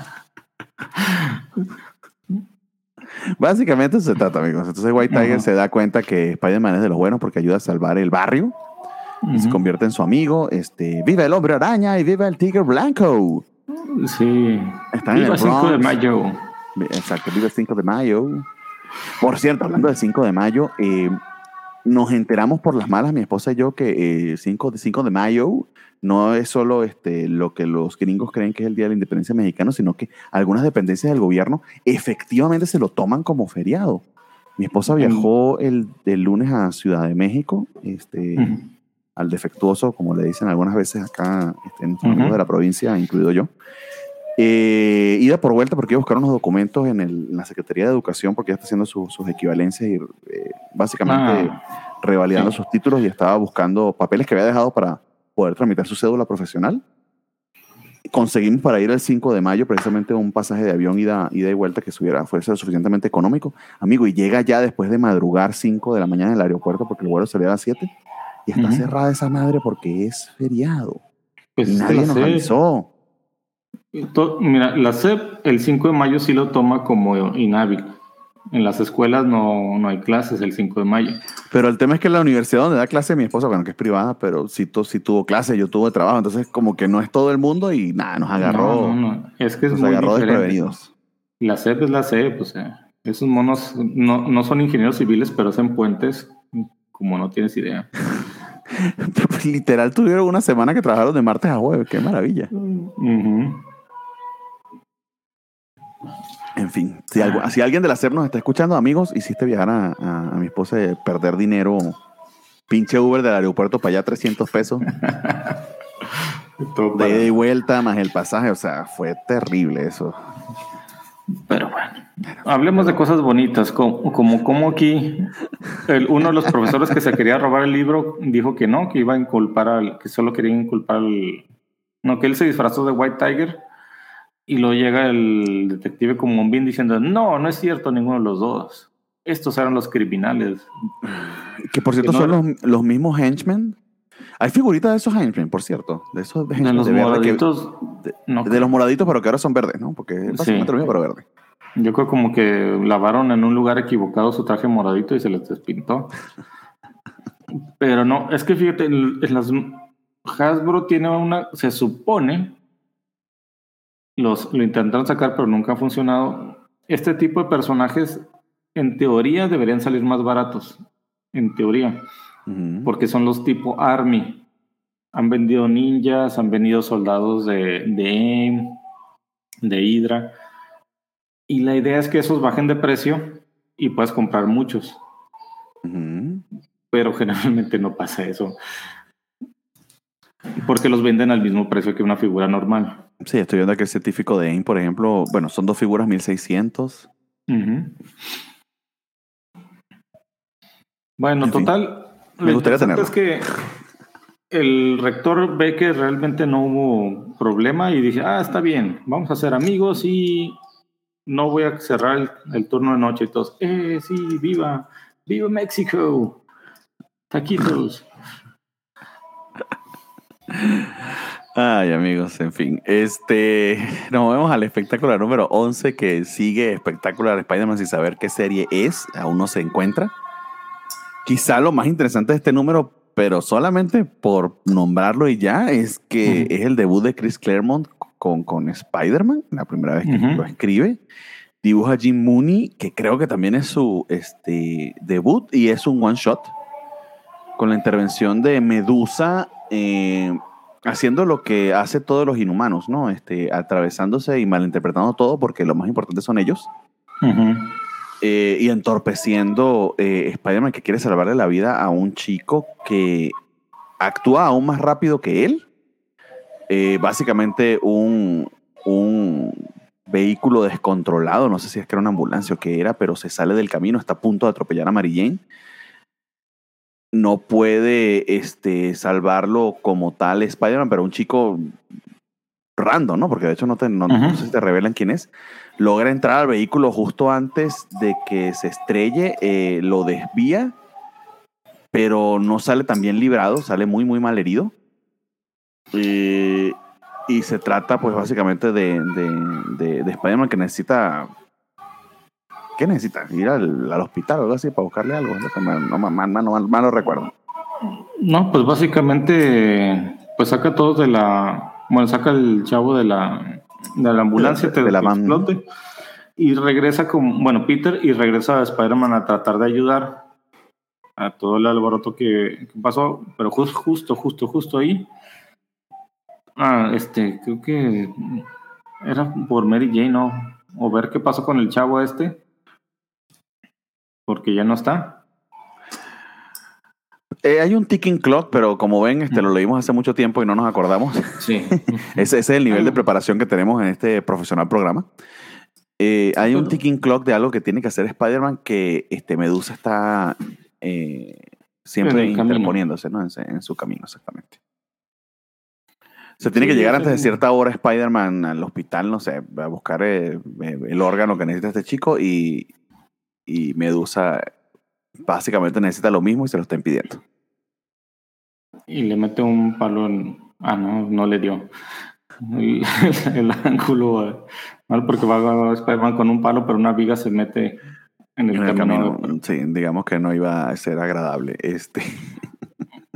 Básicamente eso se trata, amigos. Entonces White Tiger se da cuenta que Spider-Man es de los buenos porque ayuda a salvar el barrio y se convierte en su amigo. ¡Viva el Hombre Araña y viva el Tigre Blanco! Sí. Están viva el 5 de mayo. Exacto, viva el 5 de mayo. Por cierto, hablando del 5 de mayo, nos enteramos por las malas, mi esposa y yo, que 5 de mayo no es solo lo que los gringos creen que es el Día de la Independencia Mexicana, sino que algunas dependencias del gobierno efectivamente se lo toman como feriado. Mi esposa viajó el lunes a Ciudad de México, al defectuoso, como le dicen algunas veces acá en amigos de la provincia, incluido yo. Ida por vuelta porque iba a buscar unos documentos en la Secretaría de Educación porque ya está haciendo sus equivalencias y básicamente revalidando sus títulos y estaba buscando papeles que había dejado para poder tramitar su cédula profesional. Conseguimos para ir el 5 de mayo precisamente un pasaje de avión ida y vuelta que fuese suficientemente económico, amigo, y llega ya después de madrugar 5 de la mañana en el aeropuerto porque el vuelo salía a las 7 y está cerrada esa madre porque es feriado. Pues y nadie nos avisó. Mira, la SEP el 5 de mayo sí lo toma como inhábil. En las escuelas no hay clases el 5 de mayo. Pero el tema es que en la universidad donde da clase mi esposa, bueno, que es privada, pero sí tuvo clase, yo tuve trabajo, entonces como que no es todo el mundo y nada, nos agarró. No. Es que es nos muy agarró diferente. Desprevenidos. La SEP es la SEP, o sea. Esos monos no son ingenieros civiles, pero hacen puentes como no tienes idea. Literal, tuvieron una semana que trabajaron de martes a jueves. ¡Qué maravilla! Uh-huh. En fin, si alguien del hacer nos está escuchando, amigos, hiciste viajar a mi esposa y perder dinero, pinche Uber del aeropuerto para allá, 300 pesos. De ida y vuelta, más el pasaje, o sea, fue terrible eso. Pero bueno, hablemos de cosas bonitas, como aquí uno de los profesores que se quería robar el libro dijo que no, que iba a inculpar que solo quería inculpar no, que él se disfrazó de White Tiger, y luego llega el detective como un bin diciendo, no es cierto ninguno de los dos, estos eran los criminales. Que por cierto son los mismos henchmen. Hay figuritas de esos henchmen, por cierto, de esos de los moraditos, de los moraditos, pero que ahora son verdes, ¿no? Porque es básicamente lo mismo, pero verde. Yo creo como que lavaron en un lugar equivocado su traje moradito y se les despintó. Pero no, es que fíjate, Hasbro tiene se supone, lo intentaron sacar pero nunca ha funcionado. Este tipo de personajes, en teoría, deberían salir más baratos. En teoría. Uh-huh. Porque son los tipo Army. Han vendido ninjas, han vendido soldados de AIM, de Hydra. Y la idea es que esos bajen de precio y puedas comprar muchos. Uh-huh. Pero generalmente no pasa eso. Porque los venden al mismo precio que una figura normal. Sí, estoy viendo que el científico de AIM, por ejemplo, bueno, son 2 figuras 1600. Uh-huh. Bueno, total. Me gustaría tenerlo. Es que el rector ve que realmente no hubo problema y dice, está bien, vamos a ser amigos y no voy a cerrar el turno de noche. Y todos, sí, viva México, taquitos. Ay, amigos, en fin. Nos vemos al espectacular número 11, que sigue Espectacular Spider-Man sin saber qué serie es, aún no se encuentra. Quizá lo más interesante de este número, pero solamente por nombrarlo y ya, es que es el debut de Chris Claremont con Spider-Man, la primera vez que lo escribe. Dibuja Jim Mooney, que creo que también es su debut, y es un one shot con la intervención de Medusa, haciendo lo que hace todos los Inhumanos, ¿no? Atravesándose y malinterpretando todo, porque lo más importante son ellos. Uh-huh. Y entorpeciendo Spider-Man, que quiere salvarle la vida a un chico que actúa aún más rápido que él. Básicamente un vehículo descontrolado, no sé si es que era una ambulancia o qué era, pero se sale del camino, está a punto de atropellar a Mary Jane. No puede salvarlo como tal Spider-Man, pero un chico random, ¿no? Porque de hecho no sé si te revelan quién es. Logra entrar al vehículo justo antes de que se estrelle, lo desvía, pero no sale tan bien librado, sale muy, muy mal herido. Y se trata, pues, básicamente de Spider-Man que necesita... ¿Qué necesita? ¿Ir al hospital o algo así para buscarle algo? No lo recuerdo. No, pues básicamente, pues saca todos saca el chavo de la ambulancia, de la van. Explote, y regresa Peter, y regresa a Spider-Man a tratar de ayudar a todo el alboroto que pasó, pero justo ahí, creo que era por Mary Jane, ¿no? O ver qué pasó con el chavo porque ya no está. Hay un ticking clock, pero como ven, lo leímos hace mucho tiempo y no nos acordamos. Sí. ese es el nivel de preparación que tenemos en este profesional programa. Hay un ticking clock de algo que tiene que hacer Spider-Man, que Medusa está siempre interponiéndose, ¿no? En su camino, exactamente. Se tiene que llegar antes de cierta hora Spider-Man al hospital, no sé, a buscar el órgano que necesita este chico, y Medusa básicamente necesita lo mismo y se lo está impidiendo. Y le mete un palo no le dio el ángulo mal, porque va a Spider-Man con un palo, pero una viga se mete en el camino. Sí, digamos que no iba a ser agradable.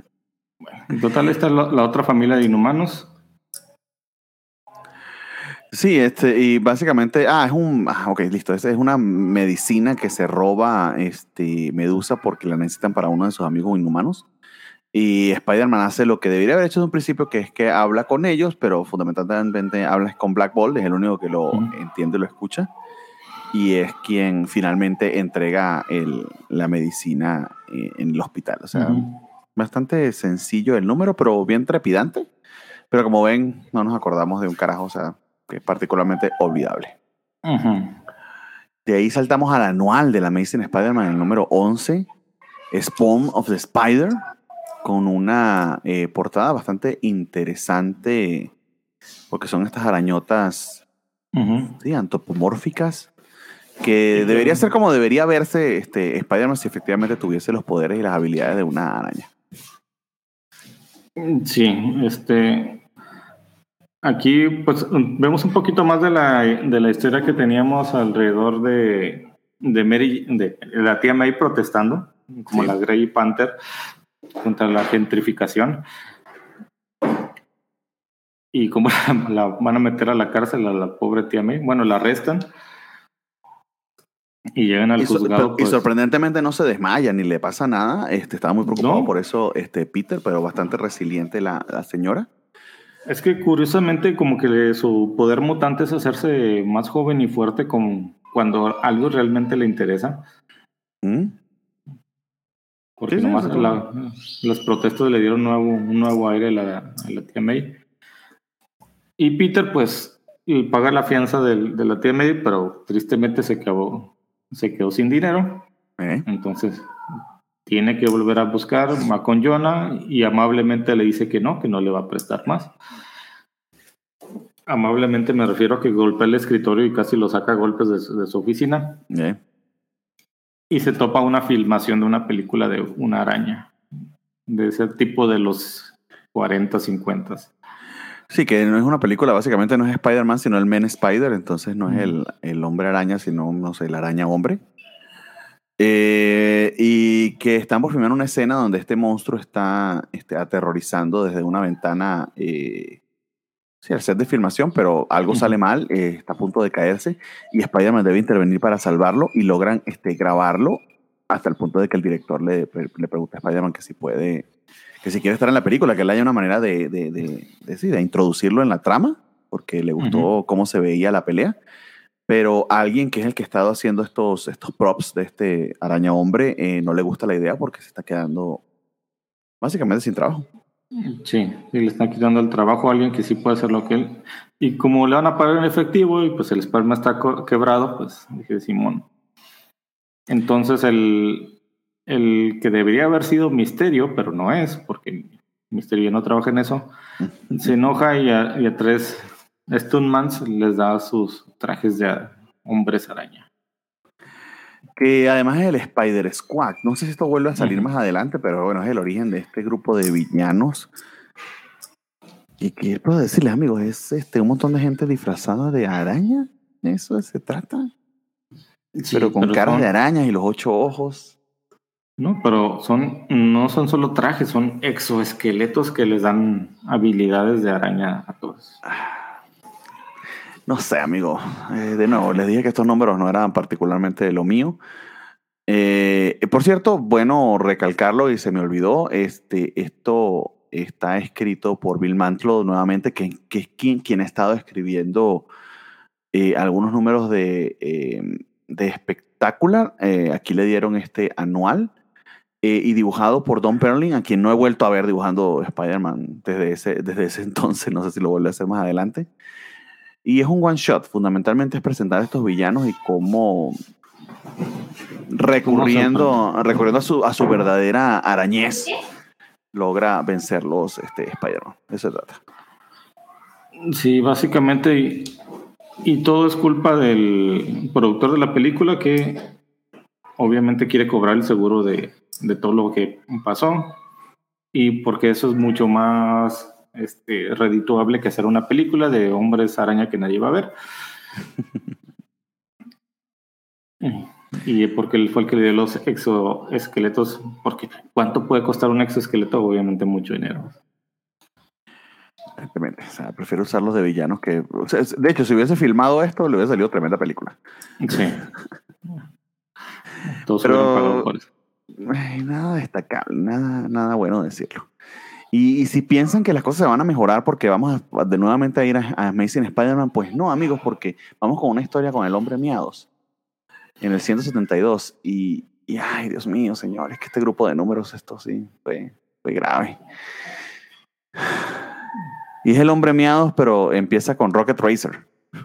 Bueno, en total, esta es la otra familia de Inhumanos. Sí, y básicamente, ok, listo, esa es una medicina que se roba Medusa porque la necesitan para uno de sus amigos inhumanos. Y Spider-Man hace lo que debería haber hecho desde un principio, que es que habla con ellos, pero fundamentalmente habla con Black Bolt, es el único que lo entiende y lo escucha. Y es quien finalmente entrega la medicina en el hospital. O sea, bastante sencillo el número, pero bien trepidante. Pero como ven, no nos acordamos de un carajo, o sea, que es particularmente olvidable. De ahí saltamos al anual de la Amazing Spider-Man, el número 11, Spawn of the Spider, con una portada bastante interesante, porque son estas arañotas sí, antropomórficas, que debería ser como debería verse Spider-Man si efectivamente tuviese los poderes y las habilidades de una araña. Sí, aquí pues vemos un poquito más de la historia que teníamos alrededor de la tía May protestando, como la Grey Panther, contra la gentrificación. Y cómo la van a meter a la cárcel a la pobre tía May. Bueno, la arrestan y llegan al juzgado. Y sorprendentemente no se desmaya ni le pasa nada. Estaba muy preocupado por eso Peter, pero bastante resiliente la señora. Es que curiosamente como que su poder mutante es hacerse más joven y fuerte cuando algo realmente le interesa. Porque nomás las protestas le dieron un nuevo aire a la tía May. Y Peter pues paga la fianza de la tía May, pero tristemente se quedó sin dinero. Entonces tiene que volver a buscar, va con Jonah y amablemente le dice que no le va a prestar más. Amablemente me refiero a que golpea el escritorio y casi lo saca a golpes de su oficina. Y se topa una filmación de una película de una araña, de ese tipo de los 40, 50. Sí, que no es una película, básicamente no es Spider-Man, sino el Men Spider, entonces no es el hombre araña, sino, no sé, la araña hombre. Y que están por filmar una escena donde este monstruo está aterrorizando desde una ventana, al set de filmación, pero algo sale mal, está a punto de caerse y Spider-Man debe intervenir para salvarlo y logran grabarlo hasta el punto de que el director le pregunta a Spider-Man que si puede, que si quiere estar en la película, que él haya una manera de introducirlo en la trama, porque le gustó cómo se veía la pelea. Pero a alguien que es el que ha estado haciendo estos props de este araña hombre no le gusta la idea porque se está quedando básicamente sin trabajo. Sí, le están quitando el trabajo a alguien que sí puede hacer lo que él. Y como le van a pagar en efectivo y pues el Spider-Man está quebrado, pues dije, Simón. Entonces el que debería haber sido Misterio, pero no es, porque Misterio no trabaja en eso, se enoja y a 3 Stuntmans les da sus trajes de hombres araña. Que además es el Spider Squad. No sé si esto vuelve a salir más adelante, pero bueno, es el origen de este grupo de villanos. ¿Y qué puedo decirles, amigos? Es un montón de gente disfrazada de araña. ¿Eso se trata? Sí, pero con caras de arañas y los 8 ojos. No, pero no son solo trajes, son exoesqueletos que les dan habilidades de araña a todos. No sé, amigo. De nuevo, les dije que estos números no eran particularmente lo mío. Por cierto, bueno recalcarlo y se me olvidó, esto está escrito por Bill Mantlo nuevamente, que es quien ha estado escribiendo algunos números de Spectacular. Aquí le dieron este anual y dibujado por Don Perlin, a quien no he vuelto a ver dibujando Spider-Man desde ese entonces. No sé si lo vuelve a hacer más adelante. Y es un one shot, fundamentalmente es presentar a estos villanos y cómo recurriendo a su verdadera arañez logra vencerlos Spider-Man. Eso se trata. Sí, básicamente y todo es culpa del productor de la película, que obviamente quiere cobrar el seguro de todo lo que pasó, y porque eso es mucho más redituable que hacer una película de hombres araña que nadie va a ver. Y porque él fue el que le dio los exoesqueletos, porque ¿cuánto puede costar un exoesqueleto? Obviamente mucho dinero. sea, prefiero usarlos de villanos que... O sea, de hecho, si hubiese filmado esto, le hubiera salido tremenda película. Sí. Todos Pero- hubieran pagado por eso. Nada destacable, nada bueno decirlo. Y si piensan que las cosas se van a mejorar porque vamos de nuevamente a ir a Amazing Spider-Man, pues no, amigos, porque vamos con una historia con el hombre miados en el 172 y ay, Dios mío, señores, que este grupo de números, esto sí, fue grave. Y es el hombre miados, pero empieza con Rocket Racer.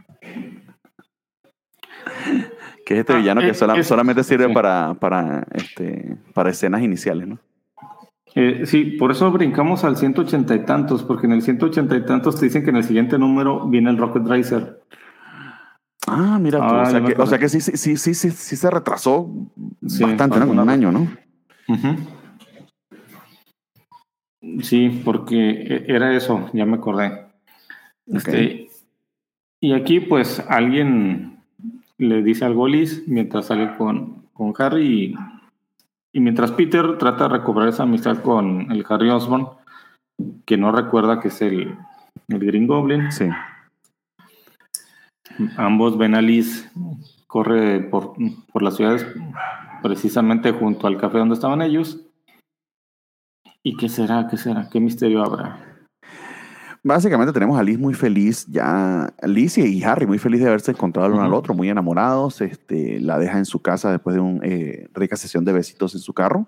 Que es este villano que solamente sirve sí. para escenas iniciales, ¿no? Sí, por eso brincamos al 180 y tantos, porque en el 180 y tantos te dicen que en el siguiente número viene el Rocket Racer. Ah, mira tú, Ah, ya me o sea acordé. que sí se retrasó Sí, bastante, ¿no? Como un año, ¿no? Ujú. Sí, porque era eso, ya me acordé. Y aquí, pues, alguien le dice algo a Liz mientras sale con Harry y mientras Peter trata de recobrar esa amistad con el Harry Osborn, que no recuerda que es el Green Goblin. Sí. Ambos ven a Liz corre por las ciudades precisamente junto al café donde estaban ellos. ¿Y qué será? ¿Qué misterio habrá? Básicamente tenemos a Liz muy feliz, ya Liz y Harry muy feliz de haberse encontrado el uno al otro, muy enamorados. La deja en su casa después de una rica sesión de besitos en su carro.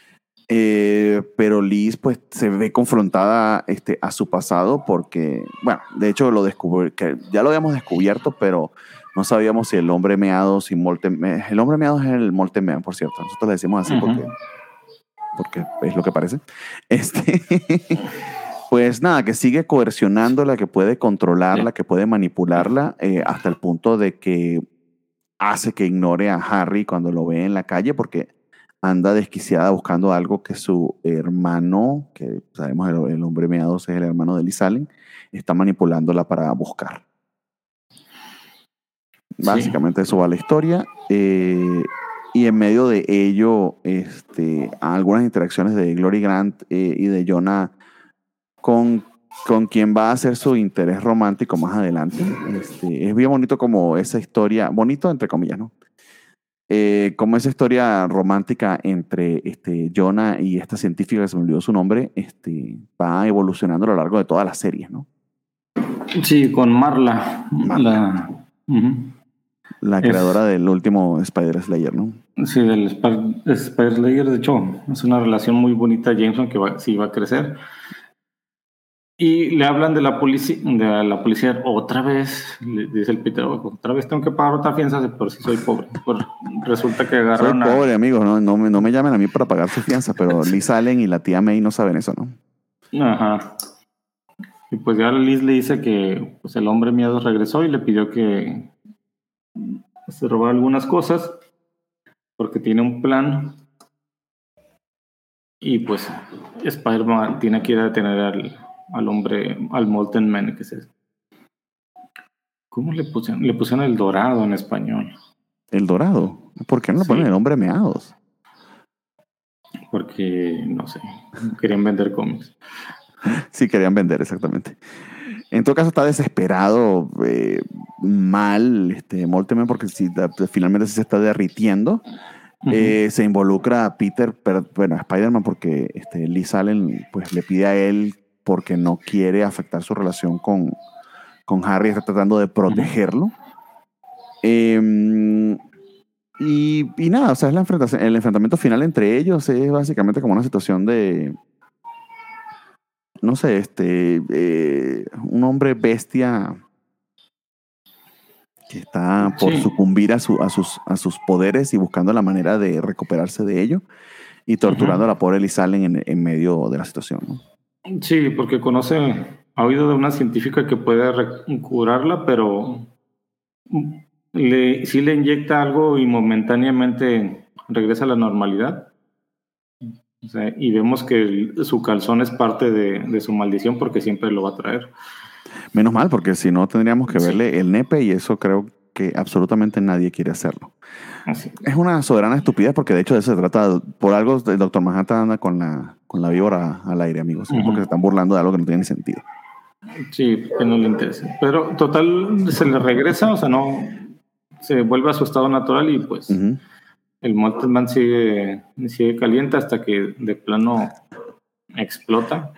Pero Liz pues se ve confrontada a su pasado porque, bueno, de hecho que ya lo habíamos descubierto, pero no sabíamos si el hombre meado, el hombre meado es el Molten Man, por cierto. Nosotros le decimos así porque es lo que parece. Pues nada, que sigue coercionándola, que puede controlarla, que puede manipularla, hasta el punto de que hace que ignore a Harry cuando lo ve en la calle, porque anda desquiciada buscando algo que su hermano, que sabemos el hombre meados es el hermano de Liz Allen, está manipulándola para buscar. Básicamente eso va la historia. Y en medio de ello, algunas interacciones de Glory Grant y de Jonah con quien va a ser su interés romántico más adelante. Es bien bonito como esa historia, bonito entre comillas, ¿no? Como esa historia romántica entre Jonah y esta científica, que se me olvidó su nombre, va evolucionando a lo largo de todas las series, ¿no? Sí, con Marla. La creadora del último Spider-Slayer, ¿no? Sí, del Spider-Slayer, de hecho, es una relación muy bonita de Jameson que sí va a crecer. Y le hablan de la policía otra vez, le dice el Peter, otra vez tengo que pagar otra fianza, pero sí soy pobre. Resulta que agarraron Soy pobre, amigos, no me llamen a mí para pagar su fianza, pero Liz Allen y la tía May no saben eso, ¿no? Ajá. Y pues ya Liz le dice que pues, el hombre miedo regresó y le pidió que se robara algunas cosas porque tiene un plan. Y pues Spider-Man tiene que ir a detener al hombre, al Molten Man, que es. ¿Cómo le pusieron? Le pusieron el dorado en español. ¿El dorado? ¿Por qué no le ponen el hombre meados? Porque, no sé, querían vender cómics. Sí, querían vender, exactamente. En todo caso, está desesperado, mal, Molten Man, porque finalmente se está derritiendo. Se involucra a Peter, a Spider-Man, porque Liz Allen pues, le pide a él porque no quiere afectar su relación con Harry, está tratando de protegerlo. Y nada, o sea, el enfrentamiento final entre ellos es básicamente como una situación de, no sé, un hombre bestia que está por sucumbir a sus poderes y buscando la manera de recuperarse de ello y torturando a la pobre Liz Allen en medio de la situación, ¿no? Sí, porque ha oído de una científica que puede curarla, pero sí le inyecta algo y momentáneamente regresa a la normalidad. O sea, y vemos que su calzón es parte de su maldición porque siempre lo va a traer. Menos mal, porque si no tendríamos que verle el nepe y eso creo que absolutamente nadie quiere hacerlo. Así. Es una soberana estupidez porque de hecho de eso se trata. Por algo el Dr. Manhattan anda con la víbora al aire, amigos. Porque se están burlando de algo que no tiene ni sentido. Sí, que no le interesa. Pero total, se le regresa, o sea, no se vuelve a su estado natural y pues Ujú. el Molten Man sigue caliente hasta que de plano explota.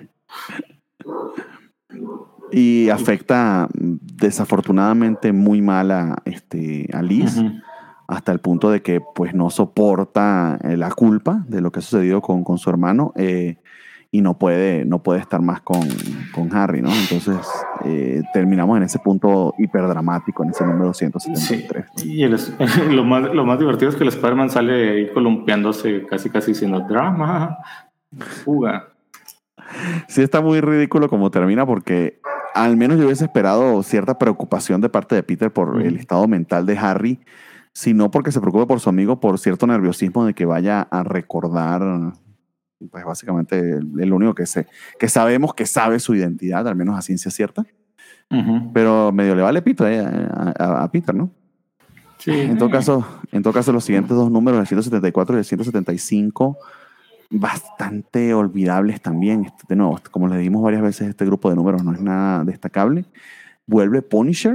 Y afecta desafortunadamente muy mal a Liz, Ujú. hasta el punto de que pues no soporta la culpa de lo que ha sucedido con su hermano, y no puede estar más con Harry, ¿no? Entonces terminamos en ese punto hiperdramático, en ese número 273. Sí, y lo más divertido es que el Spider-Man sale ahí columpiándose, casi diciendo drama, fuga. Sí, está muy ridículo como termina, porque al menos yo hubiese esperado cierta preocupación de parte de Peter por el estado mental de Harry, sino porque se preocupa por su amigo, por cierto nerviosismo de que vaya a recordar, pues básicamente el único que sabemos que sabe su identidad, al menos a ciencia cierta. Pero medio le vale pito a Peter, ¿no? Sí. En todo caso, los siguientes dos números, el 174 y el 175, bastante olvidables también. De nuevo, como les dimos varias veces, este grupo de números no es nada destacable. Vuelve Punisher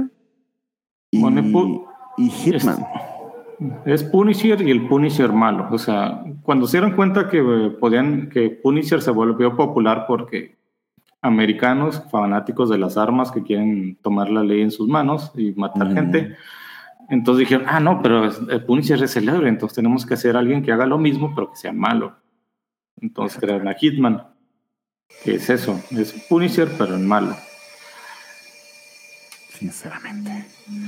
y Hitman. Es Punisher y el Punisher malo. O sea, cuando se dieron cuenta que que Punisher se volvió popular porque americanos fanáticos de las armas que quieren tomar la ley en sus manos y matar gente, entonces dijeron, no, pero el Punisher es célebre, entonces tenemos que hacer a alguien que haga lo mismo pero que sea malo. Entonces crearon a Hitman, que es eso, es Punisher pero en malo. Sinceramente.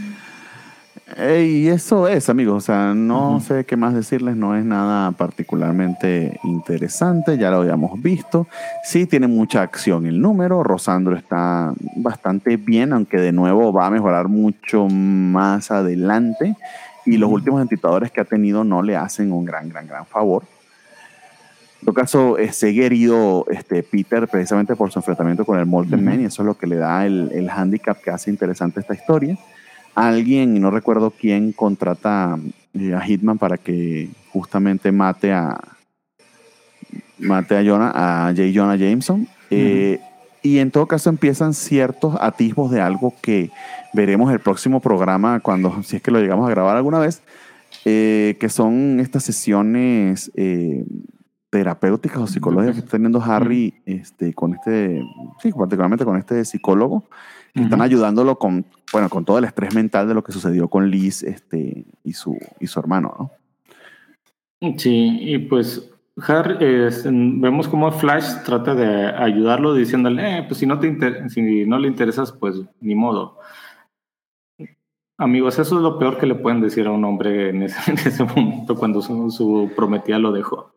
Y eso es, amigos, o sea, no sé qué más decirles, no es nada particularmente interesante, ya lo habíamos visto. Sí tiene mucha acción el número, Rosandro está bastante bien, aunque de nuevo va a mejorar mucho más adelante, y los últimos entitadores que ha tenido no le hacen un gran favor. En todo caso, sigue herido Peter precisamente por su enfrentamiento con el Molten Man, y eso es lo que le da el handicap que hace interesante esta historia. Alguien, y no recuerdo quién, contrata a Hitman para que justamente mate a J. Jonah Jameson. Y en todo caso empiezan ciertos atisbos de algo que veremos el próximo programa, si es que lo llegamos a grabar alguna vez, que son estas sesiones terapéuticas o psicológicas que está teniendo Harry particularmente con este psicólogo, que están ayudándolo con todo el estrés mental de lo que sucedió con Liz y su hermano, ¿no? Sí, y pues Harry, vemos cómo Flash trata de ayudarlo diciéndole, pues si no le interesas, pues ni modo. Amigos, eso es lo peor que le pueden decir a un hombre en ese momento cuando su prometida lo dejó.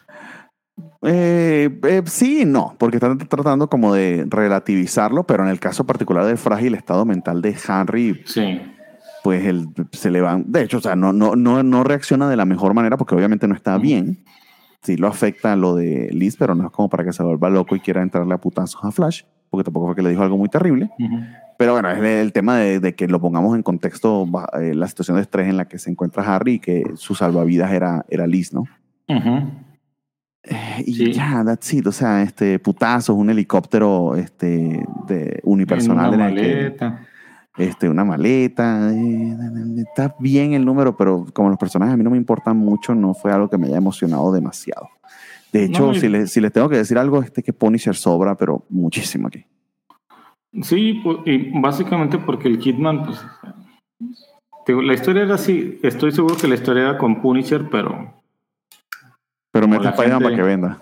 Sí y no, porque están tratando como de relativizarlo, pero en el caso particular del frágil estado mental de Harry, sí, pues se le van, de hecho, o sea, no reacciona de la mejor manera porque obviamente no está bien. Sí lo afecta lo de Liz, pero no es como para que se vuelva loco y quiera entrarle a putazos a Flash, porque tampoco fue que le dijo algo muy terrible. Pero bueno, es el tema de que lo pongamos en contexto, la situación de estrés en la que se encuentra Harry y que su salvavidas era Liz, ¿no? Y ya, that's it. O sea, putazos, un helicóptero de unipersonal en una maleta. Una maleta. Está bien el número, pero como los personajes a mí no me importan mucho, no fue algo que me haya emocionado demasiado. De hecho, si les tengo que decir algo, que Punisher sobra, pero muchísimo aquí. Sí, y básicamente porque el Hitman, pues, la historia era así. Estoy seguro que la historia era con Punisher, pero mete a Spider-Man para que venda.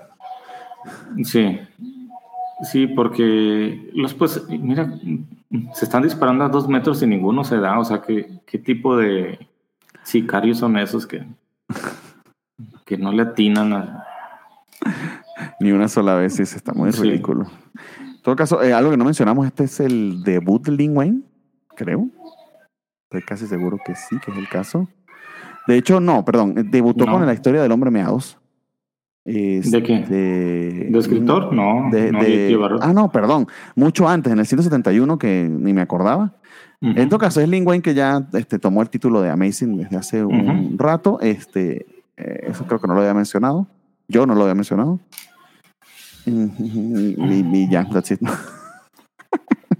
Sí, porque mira, se están disparando a 2 metros y ninguno se da. O sea, ¿qué tipo de sicarios son esos que no le atinan a... Ni una sola vez, sí, está muy ridículo. En todo caso, algo que no mencionamos, este es el debut de Lin Wayne, creo. Estoy casi seguro que sí, que es el caso. De hecho, debutó con la historia del Hombre Meados. ¿De qué? ¿De escritor? No. No, perdón. Mucho antes, en el 171, que ni me acordaba. En todo caso, es Lin Wayne que ya tomó el título de Amazing desde hace un rato. Eso creo que no lo había mencionado. Yo no lo había mencionado. Y ya, that's it.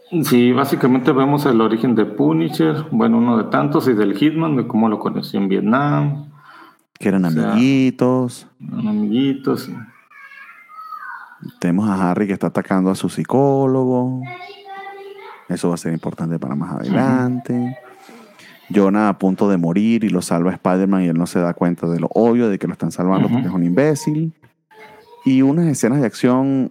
Sí, básicamente vemos el origen de Punisher, bueno, uno de tantos, y del Hitman, de cómo lo conoció en Vietnam, Que eran o sea, amiguitos. eran amiguitos. Tenemos a Harry que está atacando a su psicólogo. Eso va a ser importante para más adelante. Jonah a punto de morir y lo salva Spider-Man y él no se da cuenta de lo obvio de que lo están salvando porque es un imbécil. Y unas escenas de acción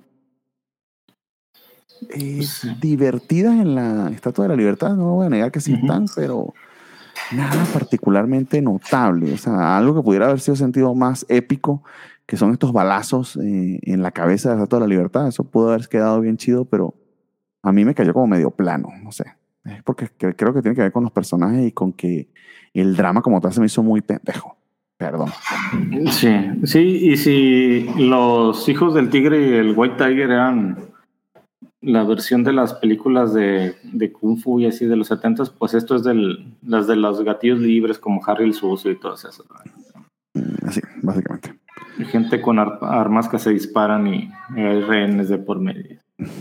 divertidas en la Estatua de la Libertad. No voy a negar que sí están, pero nada particularmente notable. O sea, algo que pudiera haber sido sentido más épico, que son estos balazos en la cabeza de la Estatua de la Libertad. Eso pudo haber quedado bien chido, pero a mí me cayó como medio plano, no sé. Es porque creo que tiene que ver con los personajes y con que el drama como tal se me hizo muy pendejo. Perdón. Sí, y si los hijos del tigre y el White Tiger eran la versión de las películas de Kung Fu y así de los 70s, pues esto es las de los gatillos libres como Harry el Sucio y todas esas. Así, básicamente. Gente con armas que se disparan y hay rehenes de por medio.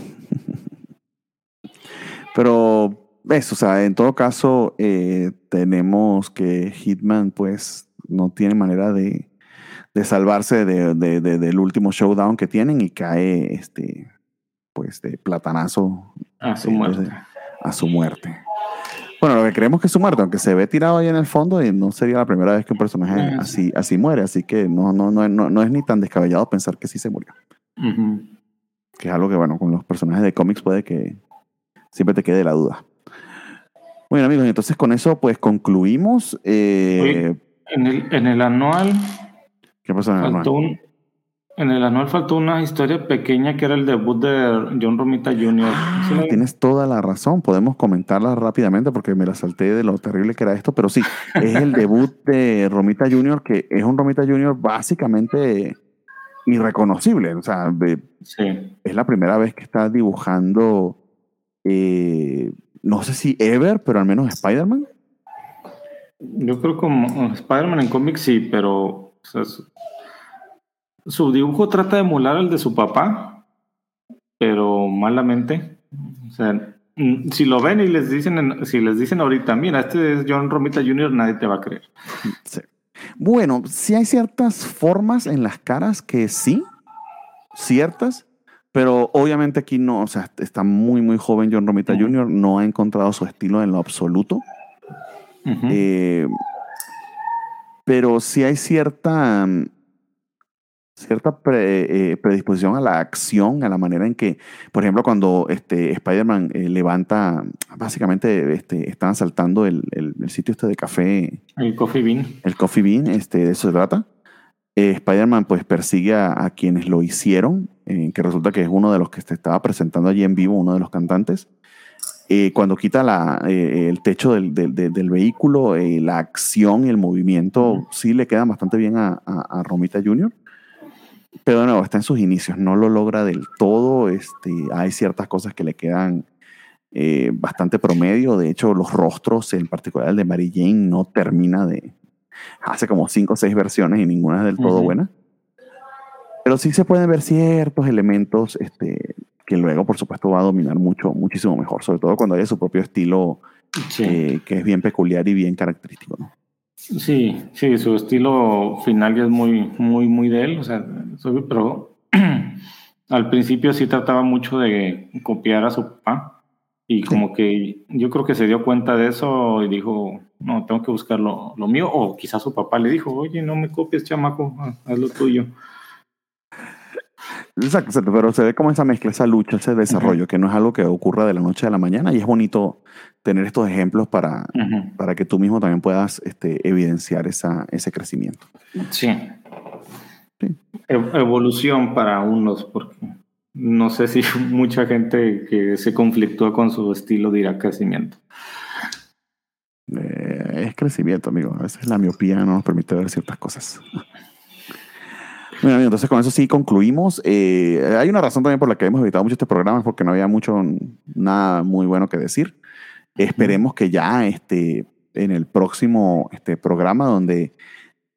Pero eso, o sea, en todo caso, tenemos que Hitman, pues, no tiene manera de salvarse del último showdown que tienen y cae, pues, de platanazo a su muerte. A su muerte. Bueno, lo que creemos que es su muerte, aunque se ve tirado ahí en el fondo, y no sería la primera vez que un personaje así muere, así que no es ni tan descabellado pensar que sí se murió. Que es algo que, bueno, con los personajes de cómics puede que siempre te quede la duda. Bueno, amigos, entonces con eso pues concluimos. Oye, en el anual. ¿Qué pasó en el anual? En el anual faltó una historia pequeña que era el debut de John Romita Jr. ¿Sí? Tienes toda la razón. Podemos comentarla rápidamente porque me la salté de lo terrible que era esto, pero sí, es el debut de Romita Jr., que es un Romita Jr. básicamente irreconocible. O sea, es la primera vez que está dibujando, no sé si ever, pero al menos Spider-Man. Yo creo como Spider-Man en cómics sí, pero o sea, su dibujo trata de emular el de su papá, pero malamente. O sea, si lo ven y si les dicen ahorita, mira, este es John Romita Jr., nadie te va a creer. Sí. Bueno, sí hay ciertas formas en las caras que sí, ciertas, pero obviamente aquí no, o sea, está muy, muy joven John Romita Jr., no ha encontrado su estilo en lo absoluto. Pero sí hay cierta predisposición a la acción, a la manera en que, por ejemplo, cuando Spider-Man levanta, básicamente están asaltando el sitio de café. El Coffee Bean. El Coffee Bean, de eso se trata. Spider-Man pues persigue a quienes lo hicieron, que resulta que es uno de los que se estaba presentando allí en vivo, uno de los cantantes. Cuando quita el techo del vehículo, la acción y el movimiento sí le quedan bastante bien a Romita Jr., pero de nuevo, está en sus inicios, no lo logra del todo. Hay ciertas cosas que le quedan bastante promedio. De hecho, los rostros, en particular el de Mary Jane, no termina de... Hace como 5 o 6 versiones y ninguna es del todo buena. Pero sí se pueden ver ciertos elementos que luego, por supuesto, va a dominar muchísimo mejor, sobre todo cuando haya su propio estilo, que es bien peculiar y bien característico, ¿no? Sí, su estilo final ya es muy, muy, muy de él, o sea, pero al principio sí trataba mucho de copiar a su papá y como que yo creo que se dio cuenta de eso y dijo, no, tengo que buscar lo mío, o quizás su papá le dijo, oye, no me copies, chamaco, haz lo tuyo. Exacto, pero se ve como esa mezcla, esa lucha, ese desarrollo, que no es algo que ocurra de la noche a la mañana, y es bonito tener estos ejemplos para que tú mismo también puedas evidenciar ese crecimiento. Sí. Evolución para unos, porque no sé si mucha gente que se conflictúa con su estilo dirá crecimiento. Es crecimiento, amigo. A veces la miopía no nos permite ver ciertas cosas. Bueno, entonces con eso sí concluimos. Hay una razón también por la que hemos evitado mucho este programa, es porque no había nada muy bueno que decir. Esperemos que ya en el próximo programa, donde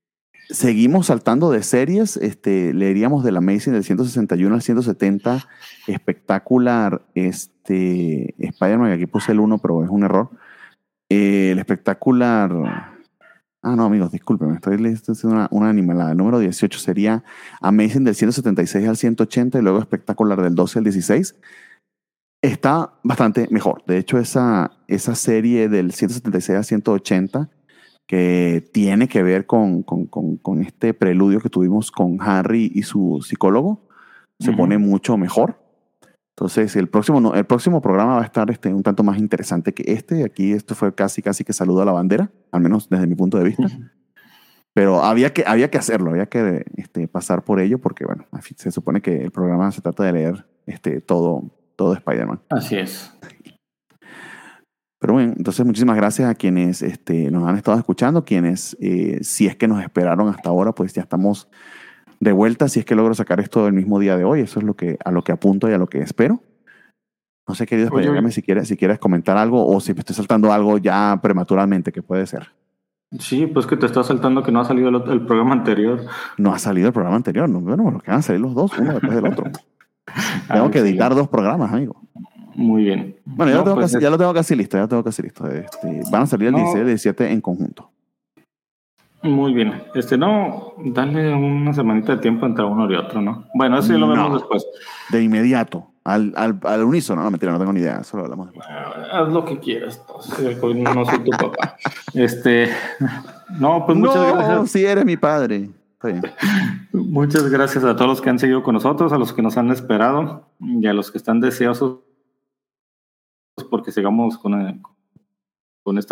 seguimos saltando de series. Leeríamos del Amazing del 161 al 170. Espectacular. Spider-Man, aquí puse el 1, pero es un error. El espectacular. No, amigos, discúlpenme, estoy haciendo una animalada. El número 18 sería Amazing del 176 al 180 y luego espectacular del 12 al 16. Está bastante mejor. De hecho, esa serie del 176 al 180 que tiene que ver con este preludio que tuvimos con Harry y su psicólogo, se pone mucho mejor. Entonces, el próximo programa va a estar un tanto más interesante que este. Aquí esto fue casi que saludo a la bandera, al menos desde mi punto de vista. Pero había que hacerlo, había que pasar por ello, porque bueno, se supone que el programa se trata de leer todo Spider-Man. Así es. Pero bueno, entonces muchísimas gracias a quienes nos han estado escuchando, quienes si es que nos esperaron hasta ahora, pues ya estamos de vuelta, si es que logro sacar esto el mismo día de hoy. Eso es a lo que apunto y a lo que espero. No sé, querido Spider-Man, si quieres comentar algo o si me estoy saltando algo ya prematuramente, que puede ser. Sí, pues que te está saltando que no ha salido el programa anterior. No ha salido el programa anterior. No, bueno, los que van a salir los dos, uno después del otro. Tengo que editar 2 programas, amigo. Muy bien. Bueno, ya lo tengo casi listo. Van a salir el 16 y el 17 en conjunto. Muy bien. Dale una semanita de tiempo entre uno y otro, ¿no? Bueno, eso ya lo vemos después. De inmediato. Al unísono. No, mentira, no tengo ni idea. Eso lo hablamos después. Haz lo que quieras. No soy tu papá. No, pues muchas gracias. No, si eres mi padre. Está bien. Muchas gracias a todos los que han seguido con nosotros, a los que nos han esperado y a los que están deseosos porque sigamos con esta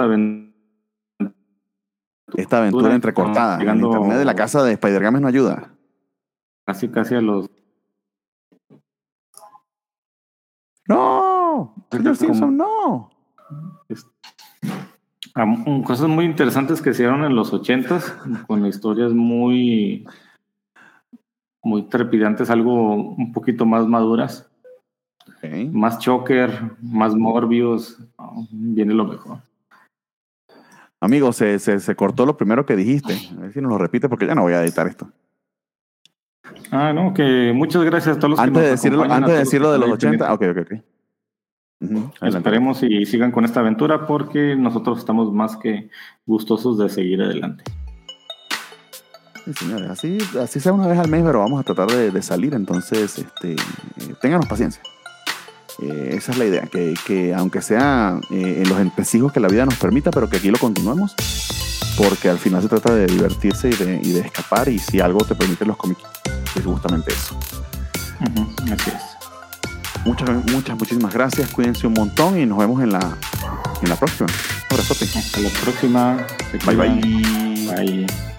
aventura entrecortada. El internet de la casa de Spider-Games no ayuda. Casi a los... ¡No! ¡Señor Simpson, no! Cosas muy interesantes que se hicieron en los 80s, con historias muy trepidantes, algo un poquito más maduras. Okay. Más Joker, más Morbius, viene lo mejor. Amigo, se cortó lo primero que dijiste. A ver si nos lo repite porque ya no voy a editar esto. No, que muchas gracias a todos los que nos acompañan. Antes de decirlo de los 80, ok. Esperemos y sigan con esta aventura porque nosotros estamos más que gustosos de seguir adelante. Sí, señores, así sea una vez al mes, pero vamos a tratar de salir. Entonces, ténganos paciencia. Esa es la idea, que aunque sea en los entresijos que la vida nos permita, pero que aquí lo continuemos, porque al final se trata de divertirse y de escapar, y si algo te permiten los cómics, es justamente eso. Así es. Muchísimas gracias, cuídense un montón y nos vemos en la próxima. Hasta la próxima. Bye. Bye.